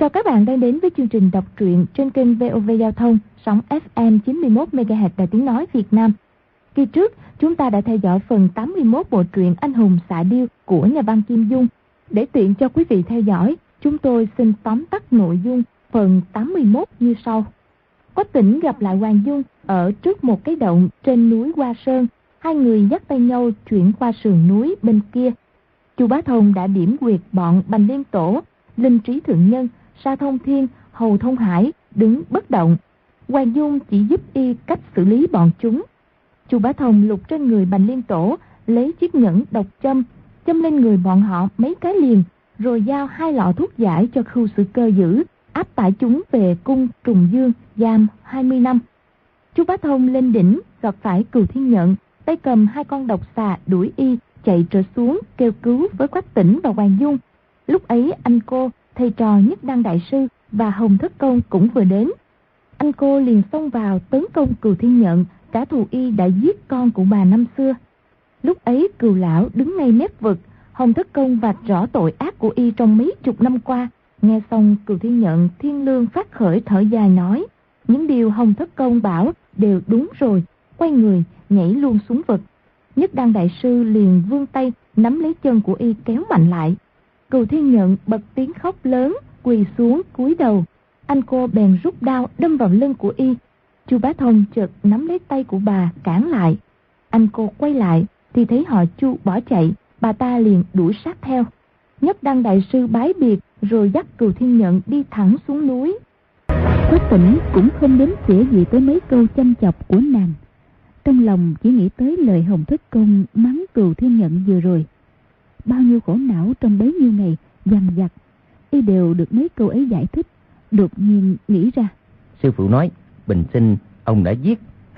Chào các bạn đang đến với chương trình đọc truyện trên kênh VOV Giao thông, sóng FM 91 MHz Đài Tiếng nói Việt Nam. Kỳ trước, chúng ta đã theo dõi phần 81 bộ truyện Anh hùng xạ điêu của nhà văn Kim Dung. Để tiện cho quý vị theo dõi, chúng tôi xin tóm tắt nội dung phần 81 như sau. Quách Tĩnh gặp lại Hoàng Dung ở trước một cái động trên núi Hoa Sơn. Hai người dắt tay nhau chuyển qua sườn núi bên kia. Chu Bá Thông đã điểm quyệt bọn Bành Liên Tổ, Linh Trí Thượng Nhân, Sa Thông Thiên, Hầu Thông Hải đứng bất động. Hoàng Dung chỉ giúp y cách xử lý bọn chúng. Chu Bá Thông lục trên người Bành Liên Tổ, lấy chiếc nhẫn độc châm lên người bọn họ mấy cái liền, rồi giao 2 lọ thuốc giải cho Khưu Sử Cơ giữ, áp tải chúng về cung Trùng Dương giam 20 năm. Chu Bá Thông lên đỉnh gặp phải Cừu Thiên Nhận, tay cầm 2 con độc xà đuổi y chạy trở xuống kêu cứu với Quách Tĩnh và Hoàng Dung. Lúc ấy anh cô, thầy trò Nhất Đăng Đại Sư và Hồng Thất Công cũng vừa đến. Anh cô liền xông vào tấn công Cừu Thiên Nhận, trả thù y đã giết con của bà năm xưa. Lúc ấy Cừu lão đứng ngay mép vực, Hồng Thất Công vạch rõ tội ác của y trong mấy chục năm qua. Nghe xong Cừu Thiên Nhận thiên lương phát khởi thở dài nói, những điều Hồng Thất Công bảo đều đúng rồi, quay người nhảy luôn xuống vực. Nhất Đăng Đại Sư liền vươn tay nắm lấy chân của y kéo mạnh lại. Cừu Thiên Nhận bật tiếng khóc lớn, quỳ xuống cúi đầu. Anh cô bèn rút đao đâm vào lưng của y. Chu Bá Thông chợt nắm lấy tay của bà cản lại. Anh cô quay lại thì thấy họ Chu bỏ chạy, bà ta liền đuổi sát theo. Nhất Đăng Đại Sư bái biệt rồi dắt Cừu Thiên Nhận đi thẳng xuống núi. Quách Tĩnh cũng không đếm xỉa gì tới mấy câu chăm chọc của nàng, trong lòng chỉ nghĩ tới lời Hồng Thất Công mắng Cừu Thiên Nhận vừa rồi. Bao nhiêu khổ não trong bấy nhiêu ngày dằn vặt, y đều được mấy câu ấy giải thích. Đột nhiên nghĩ ra, sư phụ nói bình sinh ông đã giết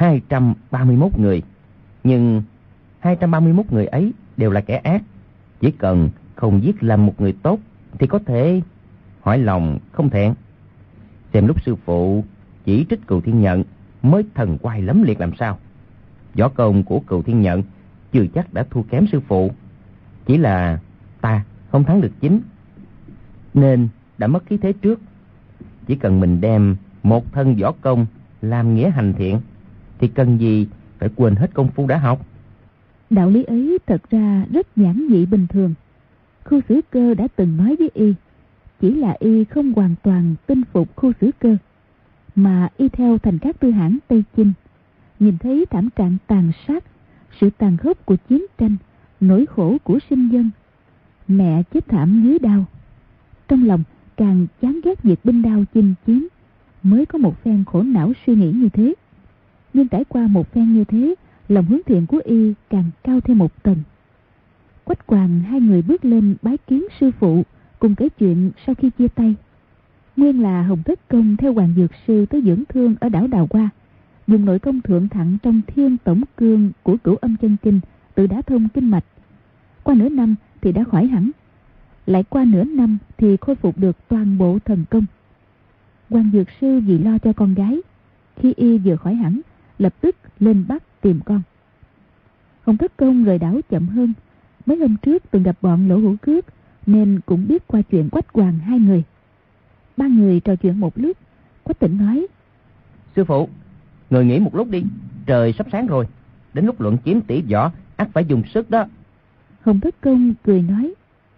231 người, nhưng 231 người ấy đều là kẻ ác. Chỉ cần không giết làm một người tốt thì có thể hỏi lòng không thẹn. Xem lúc sư phụ chỉ trích Cừu Thiên Nhận mới thần quay lấm liệt làm sao. Võ công của Cừu Thiên Nhận chưa chắc đã thua kém sư phụ, chỉ là ta không thắng được chính nên đã mất khí thế trước. Chỉ cần mình đem một thân võ công làm nghĩa hành thiện thì cần gì phải quên hết công phu đã học. Đạo lý ấy thật ra rất giản dị bình thường. Khưu Sử Cơ đã từng nói với y, chỉ là y không hoàn toàn tin phục Khưu Sử Cơ, mà y theo Thành Cát Tư Hãn Tây Chinh, nhìn thấy thảm trạng tàn sát, sự tàn khốc của chiến tranh, nỗi khổ của sinh dân, mẹ chết thảm dưới đao, trong lòng càng chán ghét việc binh đao chinh chiến, mới có một phen khổ não suy nghĩ như thế. Nhưng trải qua một phen như thế, lòng hướng thiện của y càng cao thêm một tầng. Quách Hoàng hai người bước lên bái kiến sư phụ, cùng kể chuyện sau khi chia tay. Nguyên là Hồng Thất Công theo Hoàng Dược Sư tới dưỡng thương ở đảo Đào Hoa, dùng nội công thượng thặng trong Thiên Tổng Cương của Cửu Âm Chân Kinh, tự đã thông kinh mạch. Qua nửa năm thì đã khỏi hẳn, lại qua nửa năm thì khôi phục được toàn bộ thần công. Hoàng Dược Sư vì lo cho con gái, khi y vừa khỏi hẳn lập tức lên Bắc tìm con. Hồng Thất Công rời đảo chậm hơn, mấy hôm trước từng gặp bọn Lỗ Hữu Cước nên cũng biết qua chuyện Quách Hoàng hai người. Ba người trò chuyện một lúc, Quách Tĩnh nói, sư phụ, người nghỉ một lúc đi, trời sắp sáng rồi, đến lúc luận kiếm tỷ võ ắt phải dùng sức đó. Hồng Thất Công cười nói,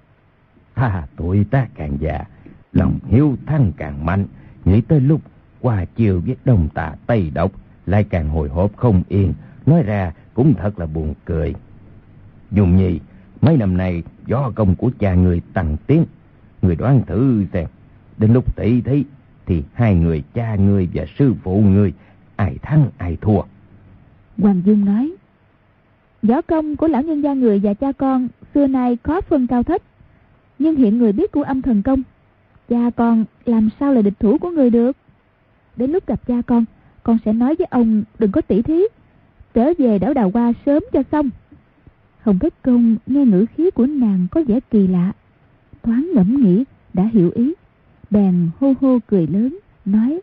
tuổi ta càng già, lòng hiếu thắng càng mạnh, nghĩ tới lúc qua chiều với Đông Tà Tây Độc lại càng hồi hộp không yên, nói ra cũng thật là buồn cười. Dung Nhi, mấy năm nay võ công của cha người tăng tiến, người đoán thử xem, đến lúc tỷ thí thì hai người cha người và sư phụ người ai thắng ai thua? Hoàng Dung nói, võ công của lão nhân gia người và cha con xưa nay có phân cao thấp, nhưng hiện người biết của âm thần công, cha con làm sao là địch thủ của người được. Đến lúc gặp cha con sẽ nói với ông đừng có tỉ thí, trở về đảo Đào Hoa sớm cho xong. Hồng Thất Công nghe ngữ khí của nàng có vẻ kỳ lạ, thoáng ngẫm nghĩ đã hiểu ý, bèn hô hô cười lớn nói,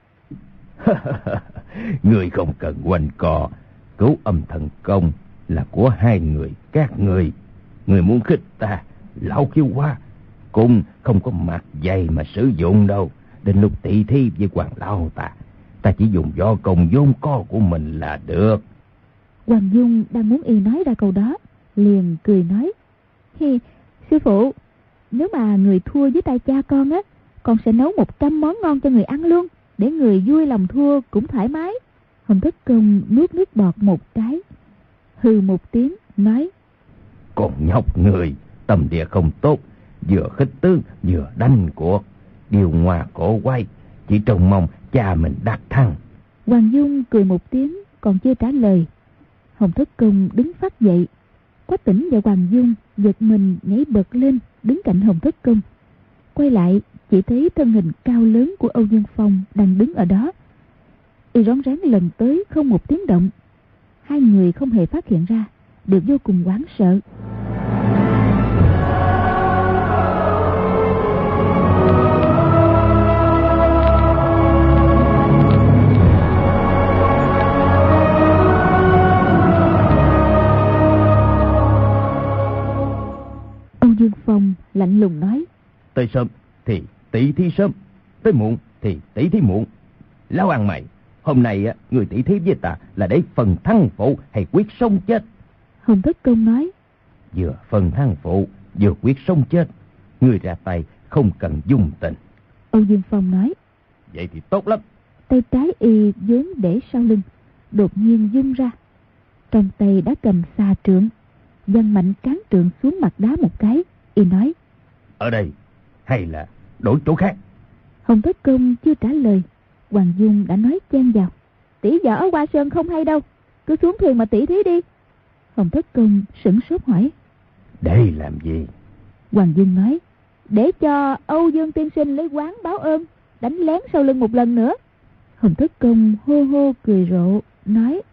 người không cần quanh co, Cửu Âm thần công là của hai người các người muốn khích ta, lão khiêu hoa, cũng không có mặt dày mà sử dụng đâu. Đến lúc tỷ thí với Hoàng lão ta chỉ dùng võ công vốn có của mình là được. Hoàng Dung đang muốn y nói ra câu đó, liền cười nói: Hi, sư phụ, nếu mà người thua với tay cha con á, con sẽ nấu 100 món ngon cho người ăn luôn, để người vui lòng thua cũng thoải mái. Hồng Thất Công nuốt nước bọt một cái, hừ một tiếng nói: Con nhóc người tâm địa không tốt, vừa khích tướng vừa đánh cuộc, điều hòa cổ quay, chỉ trông mong cha mình đắc thắng. Hoàng Dung cười một tiếng, còn chưa trả lời, Hồng Thất Công đứng phát dậy. Quách Tĩnh và Hoàng Dung giật mình nhảy bật lên đứng cạnh Hồng Thất Công. Quay lại chỉ thấy thân hình cao lớn của Âu Dương Phong đang đứng ở đó. Y rón rén lần tới không một tiếng động. Hai người không hề phát hiện ra, đều vô cùng hoảng sợ. Âu Dương Phong lạnh lùng nói: Tới sớm thì tỷ thí sớm, tới muộn thì tỷ thí muộn. Lão ăn mày, hôm nay người tỷ thí với ta là để phần thắng phụ hay quyết sống chết? Hồng Thất Công nói: Vừa phần thắng phụ, vừa quyết sống chết. Người ra tay không cần dung tình. Âu Dương Phong nói: Vậy thì tốt lắm. Tay trái y vốn để sau lưng, đột nhiên vung ra, trong tay đã cầm xà trượng, giăng mạnh cán trượng xuống mặt đá một cái. Y nói: Ở đây hay là đổi chỗ khác? Hồng Thất Công chưa trả lời, Hoàng Dung đã nói chen vào: Tỷ võ ở Hoa Sơn không hay đâu, cứ xuống thuyền mà tỷ thí đi. Hồng Thất Công sửng sốt hỏi: Để làm gì? Hoàng Dung nói: Để cho Âu Dương tiên sinh lấy quán báo ơn, đánh lén sau lưng một lần nữa. Hồng Thất Công hô hô cười rộ nói: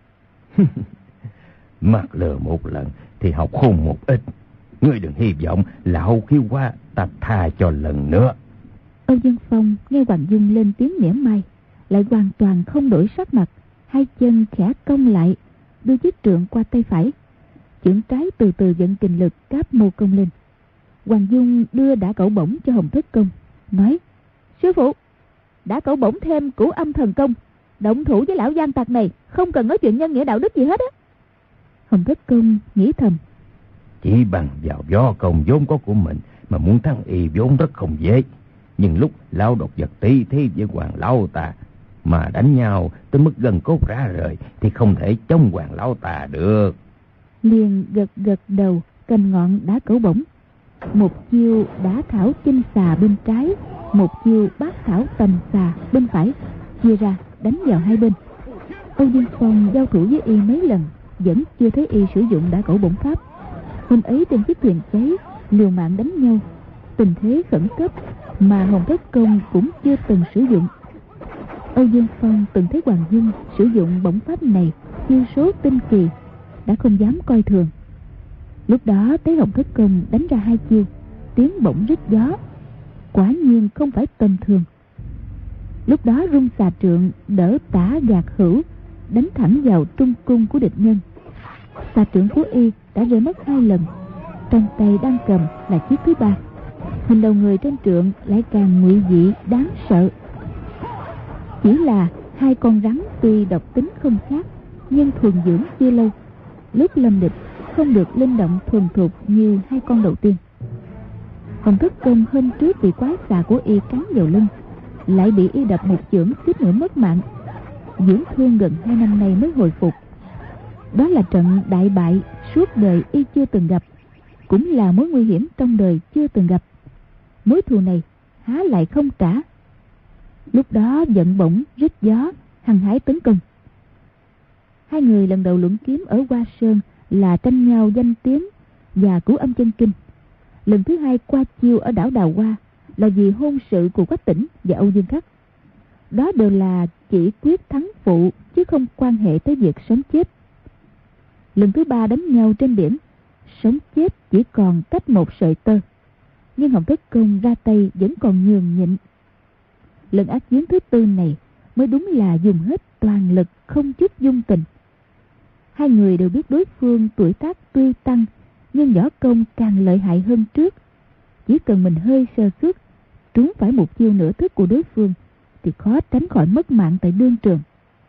Mắc lừa một lần thì học khôn một ít. Ngươi đừng hy vọng lão khiêu qua ta tha cho lần nữa. Âu Dương Phong nghe Hoàng Dung lên tiếng mỉa mai, lại hoàn toàn không đổi sắc mặt, hai chân khẽ cong lại, đưa chiếc trượng qua tay phải, chưởng trái từ từ vận kình lực cáp mô công lên. Hoàng Dung đưa đả cẩu bổng cho Hồng Thất Công, nói: Sư phụ, đả cẩu bổng thêm Cửu Âm thần công, động thủ với lão gian tặc này không cần nói chuyện nhân nghĩa đạo đức gì hết á. Hồng Thất Công nghĩ thầm: Chỉ bằng vào võ công vốn có của mình mà muốn thắng y vốn rất không dễ. Nhưng lúc lão độc vật tỷ thí với Hoàng lão ta mà đánh nhau tới mức gần cốt rã rời thì không thể chống Hoàng lão ta được. Liền gật gật đầu, cầm ngọn đá cẩu bổng, một chiêu đá thảo chinh xà bên trái, một chiêu bát thảo tầm xà bên phải, chia ra đánh vào hai bên. Âu Dương Phong giao thủ với y mấy lần vẫn chưa thấy y sử dụng đá cẩu bổng pháp. Hôm ấy trên chiếc thuyền cháy liều mạng đánh nhau, tình thế khẩn cấp mà Hồng Thất Công cũng chưa từng sử dụng. Âu Dương Phong từng thấy Hoàng Dung sử dụng bổng pháp này, chiêu số tinh kỳ, đã không dám coi thường. Lúc đó thấy Hồng Thất Công đánh ra hai chiêu, tiếng bổng rít gió, quả nhiên không phải tầm thường. Lúc đó rung xà trượng đỡ tả gạt hữu, đánh thẳng vào trung cung của địch nhân. Xà trượng của y đã rơi mất hai lần, trong tay đang cầm là chiếc thứ ba. Hình đầu người trên trượng lại càng ngụy dị đáng sợ. Chỉ là hai con rắn tuy độc tính không khác, nhưng thuần dưỡng chưa lâu, lúc lâm địch không được linh động thuần thục như hai con đầu tiên. Hồng Thất Công hôm trước bị quái xà của y cắn vào lưng, lại bị y đập một chưởng suýt nữa mất mạng, dưỡng thương gần 2 năm nay mới hồi phục. Đó là trận đại bại suốt đời y chưa từng gặp, cũng là mối nguy hiểm trong đời chưa từng gặp. Mối thù này há lại không trả. Lúc đó giận bổng rít gió, hăng hái tấn công. Hai người lần đầu luận kiếm ở Hoa Sơn là tranh nhau danh tiếng và Cửu Âm chân kinh. Lần thứ hai qua chiêu ở đảo Đào Hoa là vì hôn sự của Quách Tĩnh và Âu Dương Khắc. Đó đều là chỉ quyết thắng phụ, chứ không quan hệ tới việc sống chết. Lần thứ ba đánh nhau trên biển, sống chết chỉ còn cách một sợi tơ, nhưng Hồng Thất Công ra tay vẫn còn nhường nhịn. Lần ác chiến thứ tư này mới đúng là dùng hết toàn lực, không chút dung tình. Hai người đều biết đối phương tuổi tác tuy tăng, nhưng võ công càng lợi hại hơn trước, Chỉ cần mình hơi sơ suất, trúng phải một chiêu nửa thức của đối phương, thì khó tránh khỏi mất mạng tại đương trường.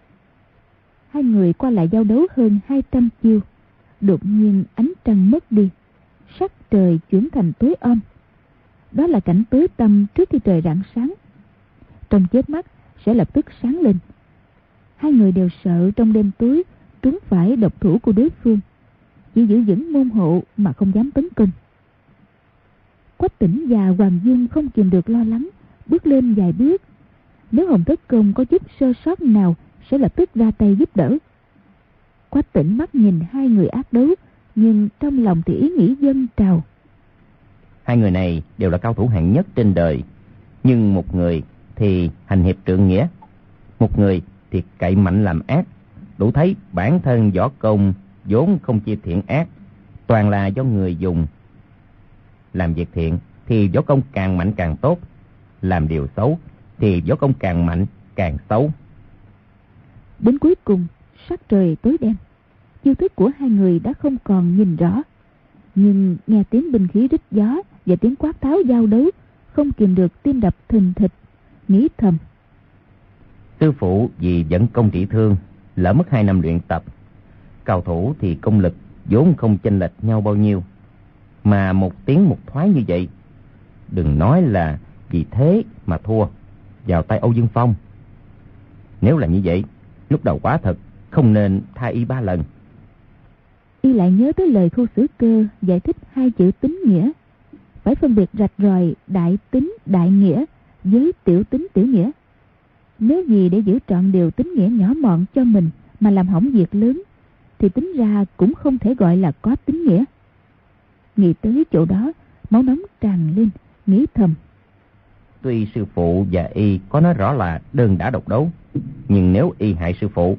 Hai người qua lại giao đấu hơn 200 chiêu. Đột nhiên ánh trăng mất đi, sắc trời chuyển thành tối om. Đó là cảnh tối tăm trước khi trời rạng sáng. Trong chớp mắt sẽ lập tức sáng lên. Hai người đều sợ trong đêm tối trúng phải độc thủ của đối phương, chỉ giữ vững môn hộ mà không dám tấn công. Quách Tĩnh và Hoàng Dung không kìm được lo lắng, bước lên vài bước. Nếu Hồng Thất Công có chút sơ sót nào sẽ lập tức ra tay giúp đỡ. Quách Tĩnh mắt nhìn hai người ác đấu, nhưng trong lòng thì ý nghĩ dâng trào. Hai người này đều là cao thủ hạng nhất trên đời, nhưng một người thì hành hiệp trượng nghĩa, một người thì cậy mạnh làm ác. Đủ thấy bản thân võ công vốn không chia thiện ác, toàn là do người dùng. Làm việc thiện thì võ công càng mạnh càng tốt, làm điều xấu thì võ công càng mạnh càng xấu. Đến cuối cùng sắc trời tối đen, chiêu thức của hai người đã không còn nhìn rõ, nhưng nghe tiếng binh khí rít gió và tiếng quát tháo giao đấu, không kìm được tim đập thình thịch, nghĩ thầm: Sư phụ vì dẫn công trị thương, lỡ mất 2 năm luyện tập. Cao thủ thì công lực vốn không chênh lệch nhau bao nhiêu, mà một tiếng một thoái như vậy, đừng nói là vì thế mà thua vào tay Âu Dương Phong. Nếu là như vậy, lúc đầu quá thật không nên tha y 3 lần. Y lại nhớ tới lời Khu Sử Cơ giải thích 2 chữ tín nghĩa, phải phân biệt rạch ròi đại tín đại nghĩa với tiểu tín tiểu nghĩa. Nếu gì để giữ trọn điều tín nghĩa nhỏ mọn cho mình mà làm hỏng việc lớn, thì tính ra cũng không thể gọi là có tín nghĩa. Nghĩ tới chỗ đó, máu nóng tràn lên, nghĩ thầm: Tuy sư phụ và y có nói rõ là đơn đả độc đấu, nhưng nếu y hại sư phụ,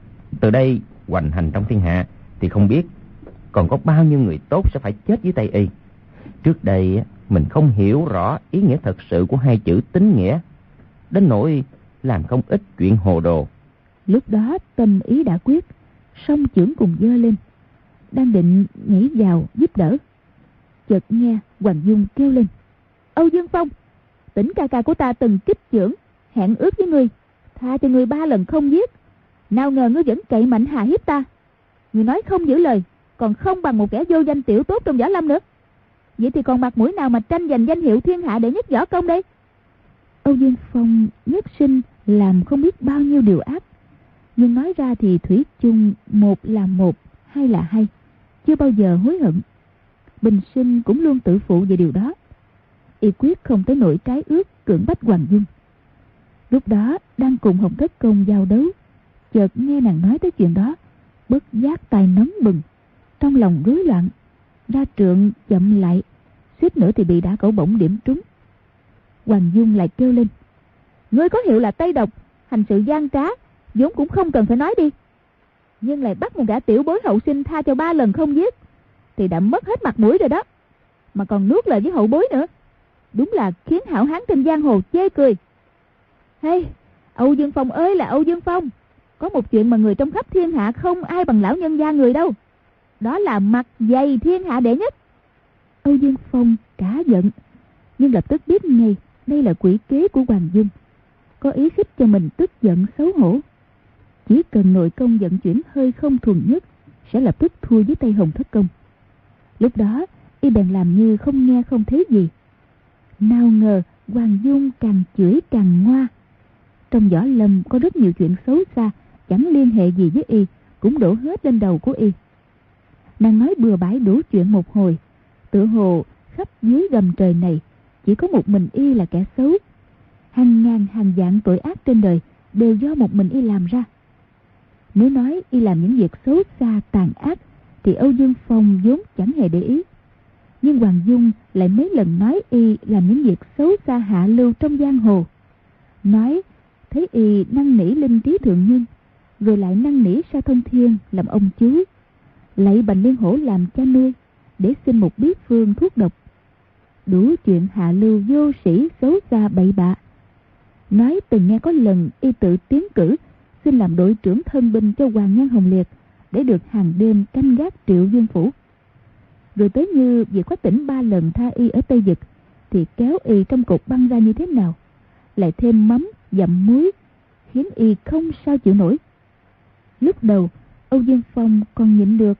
từ đây hoành hành trong thiên hạ, thì không biết còn có bao nhiêu người tốt sẽ phải chết dưới tay y. Trước đây mình không hiểu rõ ý nghĩa thật sự của 2 chữ tín nghĩa, đến nỗi làm không ít chuyện hồ đồ. Lúc đó tâm ý đã quyết, song chưởng cùng giơ lên, đang định nhảy vào giúp đỡ, chợt nghe Hoàng Dung kêu lên: Âu Dương Phong, Tĩnh ca ca của ta từng kích chưởng hẹn ước với ngươi, tha cho ngươi 3 lần không giết, nào ngờ ngươi vẫn cậy mạnh hà hiếp ta. Ngươi nói không giữ lời, còn không bằng một kẻ vô danh tiểu tốt trong võ lâm nữa. Vậy thì còn mặt mũi nào mà tranh giành danh hiệu thiên hạ đệ nhất võ công đây? Âu Dương Phong nhất sinh làm không biết bao nhiêu điều ác, nhưng nói ra thì thủy chung một là một, hai là hai, chưa bao giờ hối hận. Bình sinh cũng luôn tự phụ về điều đó. Y quyết không tới nỗi trái ước cưỡng bách Hoàng Dung. Lúc đó đang cùng Hồng Thất Công giao đấu, chợt nghe nàng nói tới chuyện đó, bất giác tai nóng bừng, trong lòng rối loạn, ra trượng chậm lại, suýt nữa thì bị đả cẩu bổng điểm trúng. Hoàng Dung lại kêu lên: Ngươi có hiệu là Tây Độc, hành sự gian trá, vốn cũng không cần phải nói đi, nhưng lại bắt một gã tiểu bối hậu sinh tha cho 3 lần không giết, thì đã mất hết mặt mũi rồi đó, mà còn nuốt lời với hậu bối nữa, đúng là khiến hảo hán trên giang hồ chê cười. Hey, Âu Dương Phong ơi là Âu Dương Phong, có một chuyện mà người trong khắp thiên hạ không ai bằng lão nhân gia người đâu, đó là mặt dày thiên hạ đệ nhất. Âu Dương Phong cả giận, nhưng lập tức biết ngay đây là quỷ kế của Hoàng Dung, có ý khích cho mình tức giận xấu hổ. Chỉ cần nội công vận chuyển hơi không thuần nhất, sẽ lập tức thua với tay Hồng Thất Công. Lúc đó y bèn làm như không nghe không thấy gì. Nào ngờ Hoàng Dung càng chửi càng ngoa. Trong võ lâm có rất nhiều chuyện xấu xa, chẳng liên hệ gì với y, cũng đổ hết lên đầu của y. Nàng nói bừa bãi đủ chuyện một hồi, tựa hồ khắp dưới gầm trời này chỉ có một mình y là kẻ xấu. Hàng ngàn hàng vạn tội ác trên đời đều do một mình y làm ra. Nếu nói y làm những việc xấu xa tàn ác, thì Âu Dương Phong vốn chẳng hề để ý. Nhưng Hoàng Dung lại mấy lần nói y làm những việc xấu xa hạ lưu trong giang hồ, nói thấy y năn nỉ linh trí thượng nhân, rồi lại năn nỉ Sa Thông Thiên làm ông chú, lạy Bành Liên Hổ làm cha nuôi, để xin một bí phương thuốc độc. Đủ chuyện hạ lưu vô sĩ xấu xa bậy bạ. Nói từng nghe có lần y tự tiến cử xin làm đội trưởng thân binh cho Hoàng Nhan Hồng Liệt, để được hàng đêm canh gác Triệu Dương phủ. Rồi tới như việc Quách Tĩnh 3 lần tha y ở Tây Vực, thì kéo y trong cục băng ra như thế nào, lại thêm mắm dặm muối, khiến y không sao chịu nổi. Lúc đầu Âu Dương Phong còn nhịn được,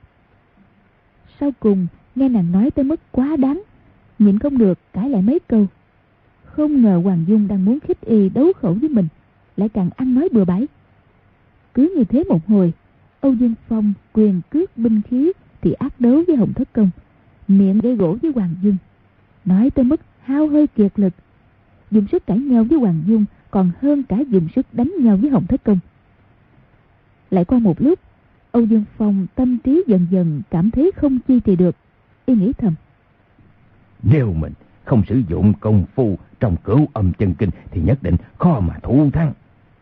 sau cùng nghe nàng nói tới mức quá đáng, nhịn không được cãi lại mấy câu. Không ngờ Hoàng Dung đang muốn khích y đấu khẩu với mình, lại càng ăn nói bừa bãi. Cứ như thế một hồi, Âu Dương Phong quyền cước binh khí thì ác đấu với Hồng Thất Công, miệng gây gỗ với Hoàng Dung, nói tới mức hao hơi kiệt lực. Dùng sức cãi nhau với Hoàng Dung còn hơn cả dùng sức đánh nhau với Hồng Thất Công. Lại qua một lúc, Âu Dương Phong tâm trí dần dần cảm thấy không chi trì được. Y nghĩ thầm, nếu mình không sử dụng công phu trong Cửu Âm Chân Kinh thì nhất định khó mà thủ thắng.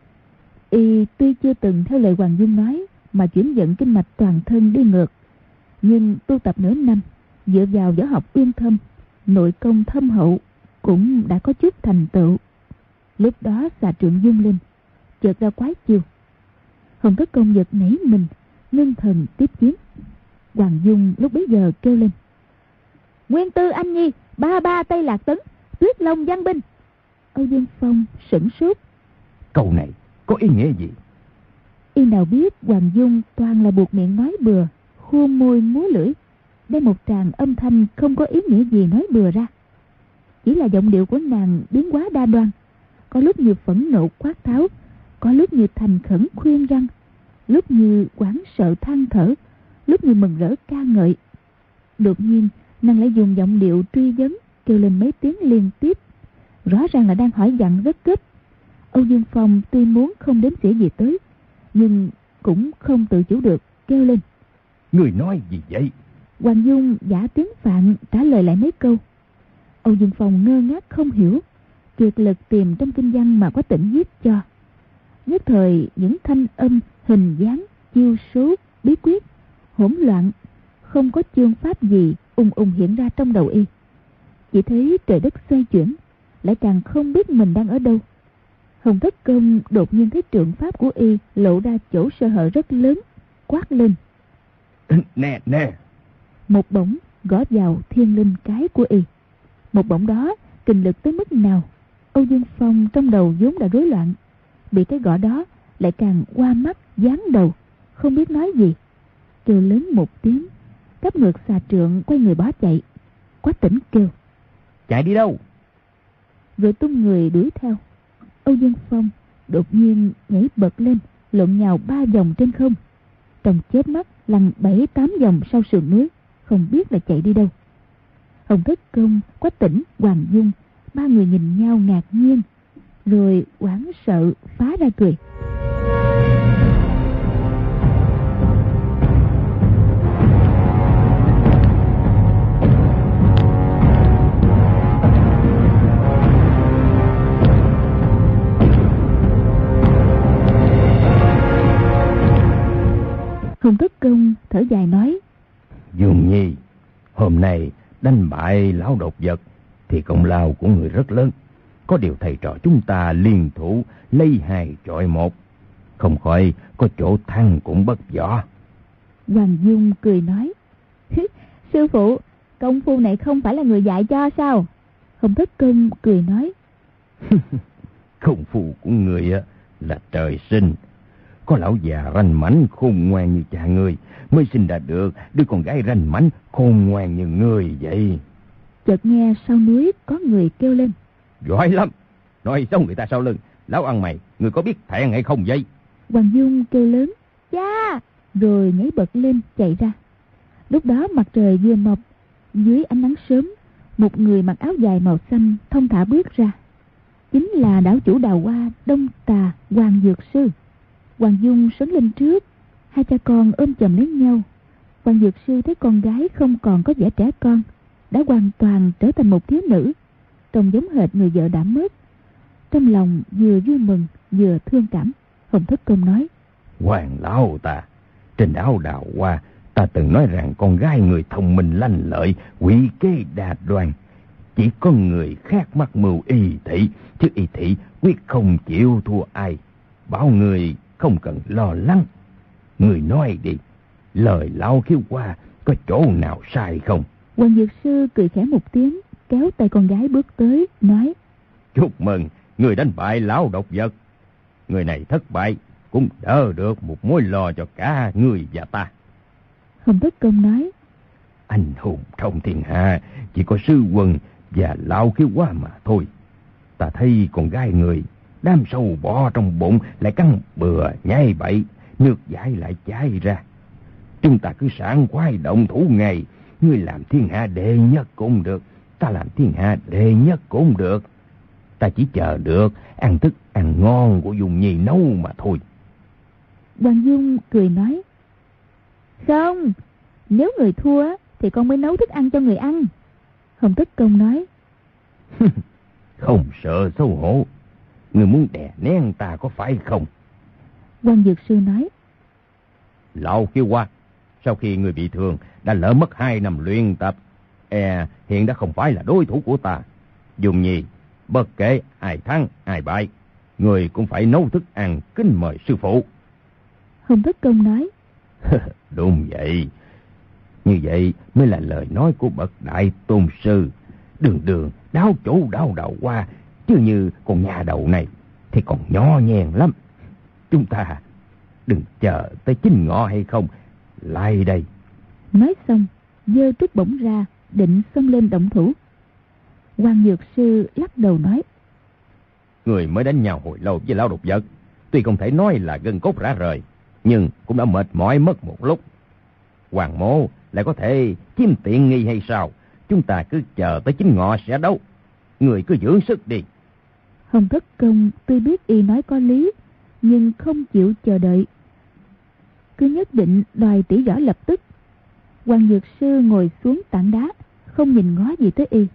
Y tuy chưa từng theo lời Hoàng Dung nói mà chuyển vận kinh mạch toàn thân đi ngược, nhưng tu tập nửa năm, dựa vào võ học uyên thâm, nội công thâm hậu, cũng đã có chút thành tựu. Lúc đó xà trượng dung lên, chợt ra quái chiêu. Hồng Thất Công giật nảy mình, ngưng thần tiếp chiến. Hoàng Dung lúc bấy giờ kêu lên, Nguyên Tư Anh Nhi, ba ba Tây Lạc Tấn, Tuyết Long Giang Binh. Âu Dương Phong sửng sốt. Câu này có ý nghĩa gì? Y nào biết Hoàng Dung toàn là buộc miệng nói bừa, khua môi múa lưỡi, đem một tràng âm thanh không có ý nghĩa gì nói bừa ra. Chỉ là giọng điệu của nàng biến hóa đa đoan, có lúc như phẫn nộ quát tháo, có lúc như thành khẩn khuyên răn, lúc như hoảng sợ than thở, lúc như mừng rỡ ca ngợi. Đột nhiên nàng lại dùng giọng điệu truy vấn, kêu lên mấy tiếng liên tiếp, rõ ràng là đang hỏi dặn rất gấp. Âu Dương Phong tuy muốn không đếm xỉa gì tới, nhưng cũng không tự chủ được, kêu lên, Người nói gì vậy? Hoàng Dung giả tiếng Phạn trả lời lại mấy câu. Âu Dương Phong ngơ ngác không hiểu, kiệt lực tìm trong kinh văn mà có Tĩnh viết cho. Nhất thời những thanh âm, hình dáng, chiêu số, bí quyết hỗn loạn, không có chương pháp gì ung ung hiện ra trong đầu y. Chỉ thấy trời đất xoay chuyển, lại càng không biết mình đang ở đâu. Hồng Thất Công đột nhiên thấy trượng pháp của y lộ ra chỗ sơ hở rất lớn, quát lên, Nè nè. Một bổng gõ vào thiên linh cái của y. Một bổng đó kình lực tới mức nào, Âu Dương Phong trong đầu vốn đã rối loạn, bị cái gõ đó lại càng qua mắt dán đầu, không biết nói gì, kêu lớn một tiếng, cắp ngược xà trượng quay người bỏ chạy. Quách Tĩnh kêu, Chạy đi đâu? rồi tung người đuổi theo. Âu Dương Phong đột nhiên nhảy bật lên, lộn nhào 3 vòng trên không, trong chớp mắt lăn 7-8 vòng sau sườn núi, không biết là chạy đi đâu. Hồng Thất Công, Quách Tĩnh, Hoàng Dung, 3 người nhìn nhau ngạc nhiên, rồi hoảng sợ phá ra cười. Hồng Thất Công thở dài nói, Dung Nhi, hôm nay đánh bại lão độc vật thì công lao của người rất lớn. Có điều thầy trò chúng ta liên thủ lấy 2 chọi 1, không khỏi có chỗ thăng cũng bất võ. Hoàng Dung cười nói, sư phụ, công phu này không phải là người dạy cho sao? Hồng Thất Công cười nói, Công phu của người là trời sinh. Có lão già ranh mãnh khôn ngoan như cha ngươi mới sinh ra được đứa con gái ranh mãnh khôn ngoan như ngươi vậy. Chợt nghe sau núi có người kêu lên, Giỏi lắm, nói xấu người ta sau lưng. Lão ăn mày, người có biết thẹn hay không vậy? Hoàng Dung kêu lớn, cha, rồi nhảy bật lên chạy ra. Lúc đó mặt trời vừa mọc, dưới ánh nắng sớm, một người mặc áo dài màu xanh thong thả bước ra, chính là đảo chủ Đào Hoa Đông Tà Hoàng Dược Sư. Hoàng Dung sấn lên trước, 2 cha con ôm chầm lấy nhau. Hoàng Dược Sư thấy con gái không còn có vẻ trẻ con, đã hoàn toàn trở thành một thiếu nữ, trông giống hệt người vợ đã mất. Trong lòng vừa vui mừng vừa thương cảm. Hồng Thất Công nói, Hoàng lão ta, trên đảo Đào Hoa ta từng nói rằng con gái người thông minh lanh lợi, quỷ kế đa đoan. Chỉ có người khác mắc mưu y thị, chứ y thị quyết không chịu thua ai. Bảo người không cần lo lắng. Người nói đi, lời lão khiếu qua có chỗ nào sai không? Hoàng Dược Sư cười khẽ một tiếng, kéo tay con gái bước tới, nói: Chúc mừng, người đánh bại lão độc vật. Người này thất bại, cũng đỡ được một mối lo cho cả người và ta. Hồng Tất Công nói: Anh hùng trong thiên hạ chỉ có sư quân và lão khiếu quá mà thôi. Ta thấy con gái người, đám sâu bò trong bụng lại cắn bừa nhai bậy, nước giải lại chảy ra. Chúng ta cứ sảng khoái động thủ ngay. Ngươi làm thiên hạ đệ nhất cũng được, ta làm thiên hạ đệ nhất cũng được. Ta chỉ chờ được ăn thức ăn ngon của Dung Nhi nấu mà thôi. Hoàng Dung cười nói: Không, nếu người thua thì con mới nấu thức ăn cho người ăn. Hồng Tất Công nói: Không sợ xấu hổ, người muốn đè nén ta có phải không? Quan Dược Sư nói: Lão Khiêu Hoa, sau khi người bị thương đã lỡ mất 2 năm luyện tập, hiện đã không phải là đối thủ của ta. Dung Nhi, bất kể ai thắng ai bại, người cũng phải nấu thức ăn kính mời sư phụ. Hồng Tất Công nói: Đúng vậy, như vậy mới là lời nói của bậc đại tôn sư. Đường đường đáo chủ đáo đầu qua, chứ như con nhà đầu này thì còn nhỏ nhèn lắm. Chúng ta đừng chờ tới chính ngọ hay không, lại đây. Nói xong, giơ trúc bổng ra, định xông lên động thủ. Quan Dược Sư lắc đầu nói: Người mới đánh nhau hồi lâu với lão độc vật, tuy không thể nói là gân cốt rã rời, nhưng cũng đã mệt mỏi mất một lúc. Hoàng mô lại có thể chiếm tiện nghi hay sao? Chúng ta cứ chờ tới chính ngọ sẽ đấu. Người cứ dưỡng sức đi. Hồng Tất Công tuy biết y nói có lý, nhưng không chịu chờ đợi, cứ nhất định đòi tỉ võ lập tức. Hoàng Dược Sư ngồi xuống tảng đá, không nhìn ngó gì tới y.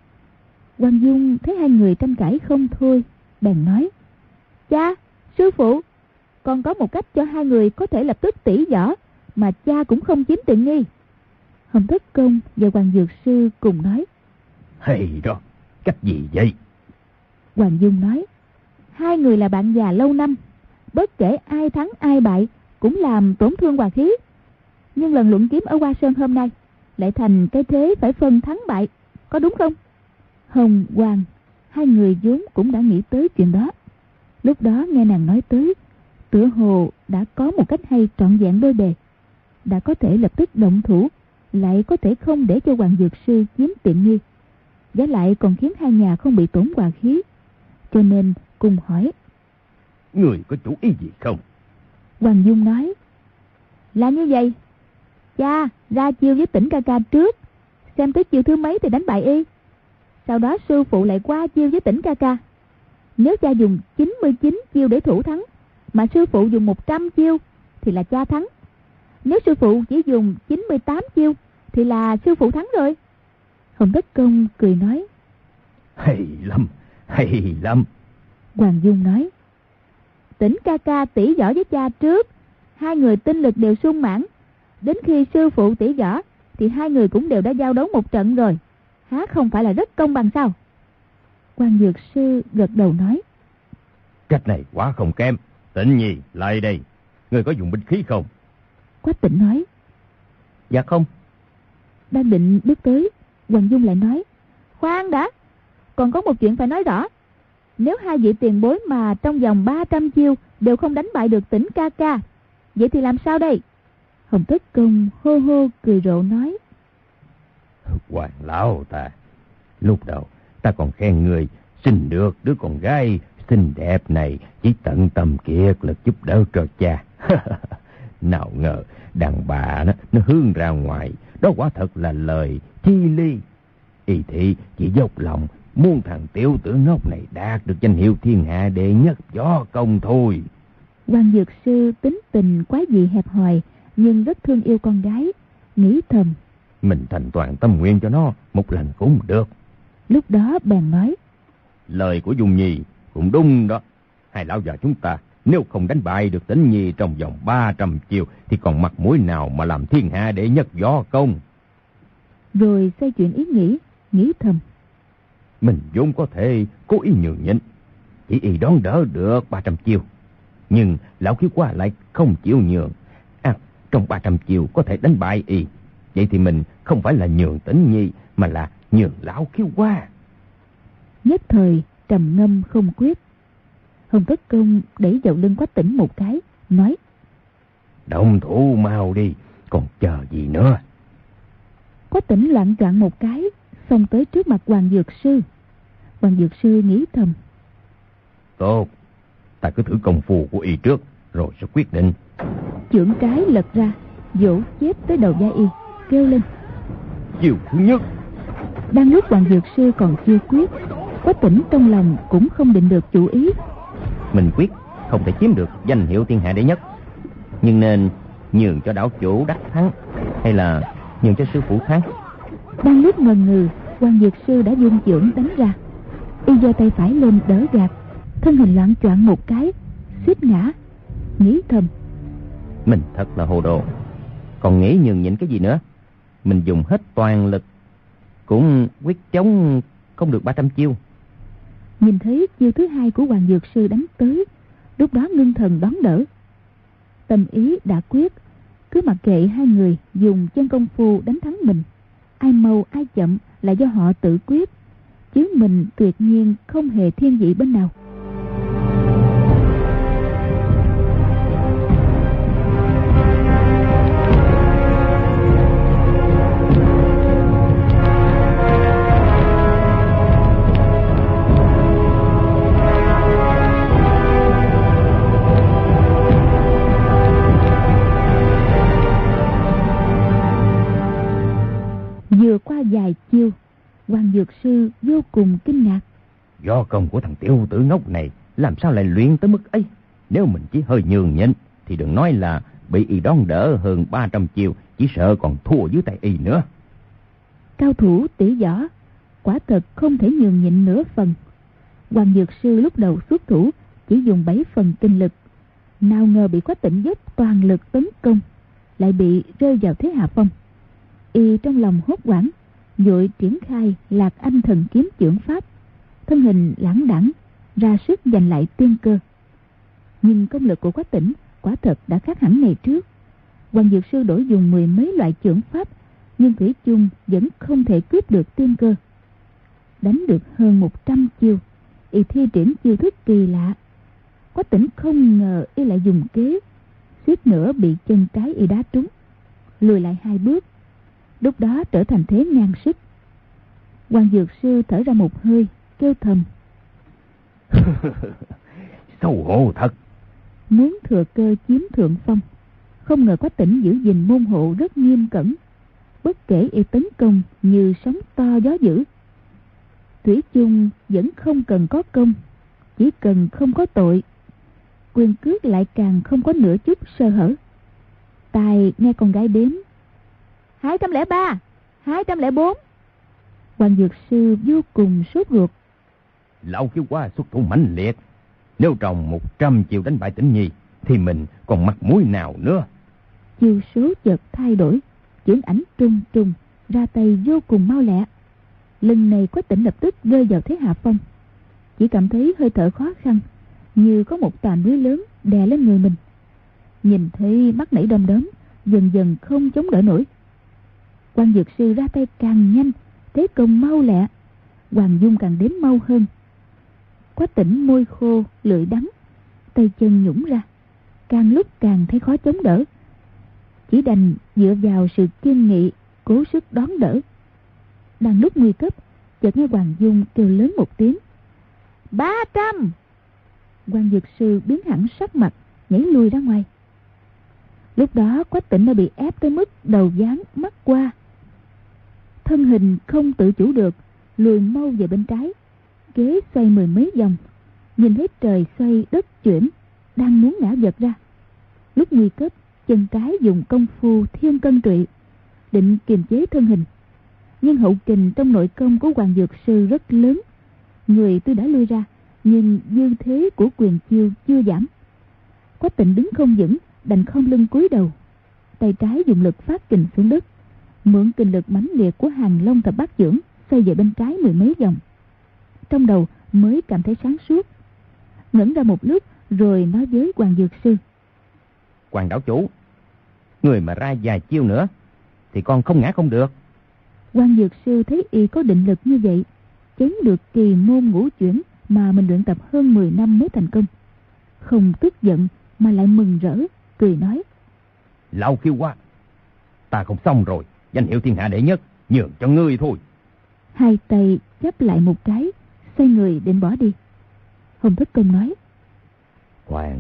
Hoàng Dung thấy hai người tranh cãi không thôi, bèn nói: Cha, sư phụ, còn có một cách cho hai người có thể lập tức tỉ võ mà cha cũng không chiếm tiện nghi. Hồng Tất Công và Hoàng Dược Sư cùng nói: Hay đó, cách gì vậy? Hoàng Dung nói: Hai người là bạn già lâu năm, bất kể ai thắng ai bại cũng làm tổn thương hòa khí. Nhưng lần luận kiếm ở Hoa Sơn hôm nay lại thành cái thế phải phân thắng bại, có đúng không? Hồng, Hoàng, hai người vốn cũng đã nghĩ tới chuyện đó. Lúc đó nghe nàng nói tới, tựa hồ đã có một cách hay trọn vẹn đôi bề. Đã có thể lập tức động thủ, lại có thể không để cho Hoàng Dược Sư chiếm tiện nghi, giá lại còn khiến hai nhà không bị tổn hòa khí. Cho nên cùng hỏi: Người có chủ ý gì không? Hoàng Dung nói: Là như vậy, cha ra chiêu với Tỉnh ca ca trước, xem tới chiêu thứ mấy thì đánh bại y. Sau đó sư phụ lại qua chiêu với Tỉnh ca ca. Nếu cha dùng 99 chiêu để thủ thắng, mà sư phụ dùng 100 chiêu thì là cha thắng. Nếu sư phụ chỉ dùng 98 chiêu thì là sư phụ thắng rồi. Hồng Tất Công cười nói: Hay lắm, hay lắm. Hoàng Dung nói: Tỉnh ca ca tỉ võ với cha trước, hai người tinh lực đều sung mãn. Đến khi sư phụ tỉ võ thì hai người cũng đều đã giao đấu một trận rồi, há không phải là rất công bằng sao? Quan Dược Sư gật đầu nói: Cách này quá không kém. Tịnh Nhi, lại đây. Người có dùng binh khí không? Quách Tịnh nói: Dạ không. Đang định bước tới, Hoàng Dung lại nói: Khoan đã, còn có một chuyện phải nói rõ. Nếu hai vị tiền bối mà trong vòng 300 chiêu đều không đánh bại được Tỉnh ca ca, vậy thì làm sao đây? Hồng Tất Công hô hô cười rộ nói: Hoàng lão ta, lúc đầu ta còn khen người sinh được đứa con gái xinh đẹp này chỉ tận tâm kiệt lực giúp đỡ cho cha. Nào ngờ đàn bà nó hướng ra ngoài, đó quả thật là lời chi ly. Y thị chỉ dốc lòng muốn thằng tiểu tử ngốc này đạt được danh hiệu thiên hạ đệ nhất võ công thôi. Hoàng Dược Sư tính tình quá dị hẹp hòi, nhưng rất thương yêu con gái, nghĩ thầm: Mình thành toàn tâm nguyện cho nó một lần cũng được. Lúc đó bèn nói: Lời của Dung Nhi cũng đúng đó. Hai lão già chúng ta nếu không đánh bại được Tĩnh Nhi trong vòng 300 chiêu thì còn mặt mũi nào mà làm thiên hạ đệ nhất võ công. Rồi xoay chuyển ý nghĩ thầm: Mình vốn có thể cố ý nhường nhịn, chỉ y đón đỡ được 300 chiêu. Nhưng lão Khiếu Qua lại không chịu nhường. Trong 300 chiêu có thể đánh bại y. Vậy thì mình không phải là nhường Tĩnh Nhi, mà là nhường lão khiếu qua. Nhất thời trầm ngâm không quyết. Hồng Tất Công đẩy vào lưng Quách Tỉnh một cái, nói: Động thủ mau đi, còn chờ gì nữa? Quách Tỉnh loạng choạng một cái, xông tới trước mặt Hoàng Dược Sư. Hoàng Dược Sư nghĩ thầm: Tốt, ta cứ thử công phu của y trước, rồi sẽ quyết định. Chưởng cái lật ra, vỗ chép tới đầu vai y, kêu lên: Chiều thứ nhất. Đang lúc Hoàng Dược Sư còn chưa quyết, Quách Tỉnh trong lòng cũng không định được chủ ý. Mình quyết không thể chiếm được danh hiệu thiên hạ đệ nhất, nhưng nên nhường cho đảo chủ đắc thắng, hay là nhường cho sư phụ thắng? Đang lúc ngần ngừ, Hoàng Dược Sư đã dung chưởng đánh ra. Y giơ tay phải lên đỡ gạt, thân hình loạng choạng một cái, suýt ngã. Nghĩ thầm: Mình thật là hồ đồ, còn nghĩ nhường nhịn cái gì nữa. Mình dùng hết toàn lực cũng quyết chống không được 300 chiêu. Nhìn thấy chiêu thứ hai của Hoàng Dược Sư đánh tới, lúc đó ngưng thần đón đỡ. Tâm ý đã quyết, cứ mặc kệ hai người dùng chân công phu đánh thắng mình. Ai mau ai chậm là do họ tự quyết, chứ mình tuyệt nhiên không hề thiên vị bên nào. Vừa qua vài chiêu, Hoàng Dược Sư vô cùng kinh ngạc. Do công của thằng tiểu tử ngốc này, làm sao lại luyện tới mức ấy? Nếu mình chỉ hơi nhường nhịn thì đừng nói là bị y đón đỡ hơn 300 chiêu, chỉ sợ còn thua dưới tay y nữa. Cao thủ tỷ võ, quả thật không thể nhường nhịn nửa phần. Hoàng Dược Sư lúc đầu xuất thủ chỉ dùng 7 phần kinh lực, nào ngờ bị Quách Tỉnh dốc toàn lực tấn công, lại bị rơi vào thế hạ phong. Y trong lòng hốt hoảng, vội triển khai Lạc Anh Thần Kiếm chưởng pháp, thân hình lãng đãng ra sức giành lại tiên cơ. Nhưng công lực của Quách Tỉnh quả thật đã khác hẳn ngày trước. Hoàng Dược Sư đổi dùng 10 mấy loại chưởng pháp, nhưng thủy chung vẫn không thể cướp được tiên cơ. Đánh được hơn 100 chiêu, y thi triển chiêu thức kỳ lạ. Quách Tỉnh không ngờ y lại dùng kế, suýt nữa bị chân trái y đá trúng, lùi lại 2 bước. Lúc đó trở thành thế ngang sức. Hoàng Dược Sư thở ra một hơi, kêu thầm: Xấu hổ thật. Muốn thừa cơ chiếm thượng phong, không ngờ Quách Tỉnh giữ gìn môn hộ rất nghiêm cẩn. Bất kể y tấn công như sóng to gió dữ, thủy chung vẫn không cần có công, chỉ cần không có tội. Quyền cước lại càng không có nửa chút sơ hở. Tai nghe con gái đếm: 203, 204. Hoàng Dược Sư vô cùng sốt ruột. Lão khiếu qua xuất thủ mãnh liệt, nếu trồng 100 chiêu đánh bại Tĩnh Nhi thì mình còn mặt mũi nào nữa. Chiêu số chợt thay đổi, chưởng ảnh trùng trùng, ra tay vô cùng mau lẹ. Lần này Quách Tỉnh lập tức rơi vào thế hạ phong, chỉ cảm thấy hơi thở khó khăn, như có một tòa núi lớn đè lên người mình. Nhìn thấy mắt nảy đom đóm, dần dần không chống đỡ nổi. Hoàng Dược Sư ra tay càng nhanh, thế công mau lẹ, Hoàng Dung càng đến mau hơn. Quách Tỉnh môi khô lưỡi đắng, tay chân nhũn ra, càng lúc càng thấy khó chống đỡ, chỉ đành dựa vào sự kiên nghị cố sức đón đỡ. Đang lúc nguy cấp, chợt nghe Hoàng Dung kêu lớn một tiếng: 300. Hoàng Dược Sư biến hẳn sắc mặt, nhảy lùi ra ngoài. Lúc đó Quách Tỉnh đã bị ép tới mức đầu ván mắt qua, thân hình không tự chủ được, lùi mau về bên trái. Ghế xoay 10 mấy vòng, nhìn thấy trời xoay đất chuyển, đang muốn ngã vật ra. Lúc nguy cấp, chân trái dùng công phu thiên cân trụy, định kiềm chế thân hình. Nhưng hậu kình trong nội công của Hoàng Dược Sư rất lớn, người tuy đã lui ra, nhưng dư thế của quyền chiêu chưa giảm. Quách Tỉnh đứng không vững, đành khom lưng cúi đầu, tay trái dùng lực phát kình xuống đất, mượn kình lực mãnh liệt của Hàng Long Thập Bát Chưởng xoay về bên trái 10 mấy vòng. Trong đầu mới cảm thấy sáng suốt, ngẩng ra một lúc rồi nói với Hoàng Dược Sư: Hoàng đảo chủ, người mà ra vài chiêu nữa thì con không ngã không được. Quan Dược Sư thấy y có định lực như vậy, chém được kỳ môn ngũ chuyển mà mình luyện tập hơn 10 năm mới thành công, không tức giận mà lại mừng rỡ, cười nói: Lão khiêu quá, ta không xong rồi, danh hiệu thiên hạ đệ nhất nhường cho ngươi thôi. Hai tay chắp lại một cái, xoay người định bỏ đi. Hồng Thất Công nói: Khoan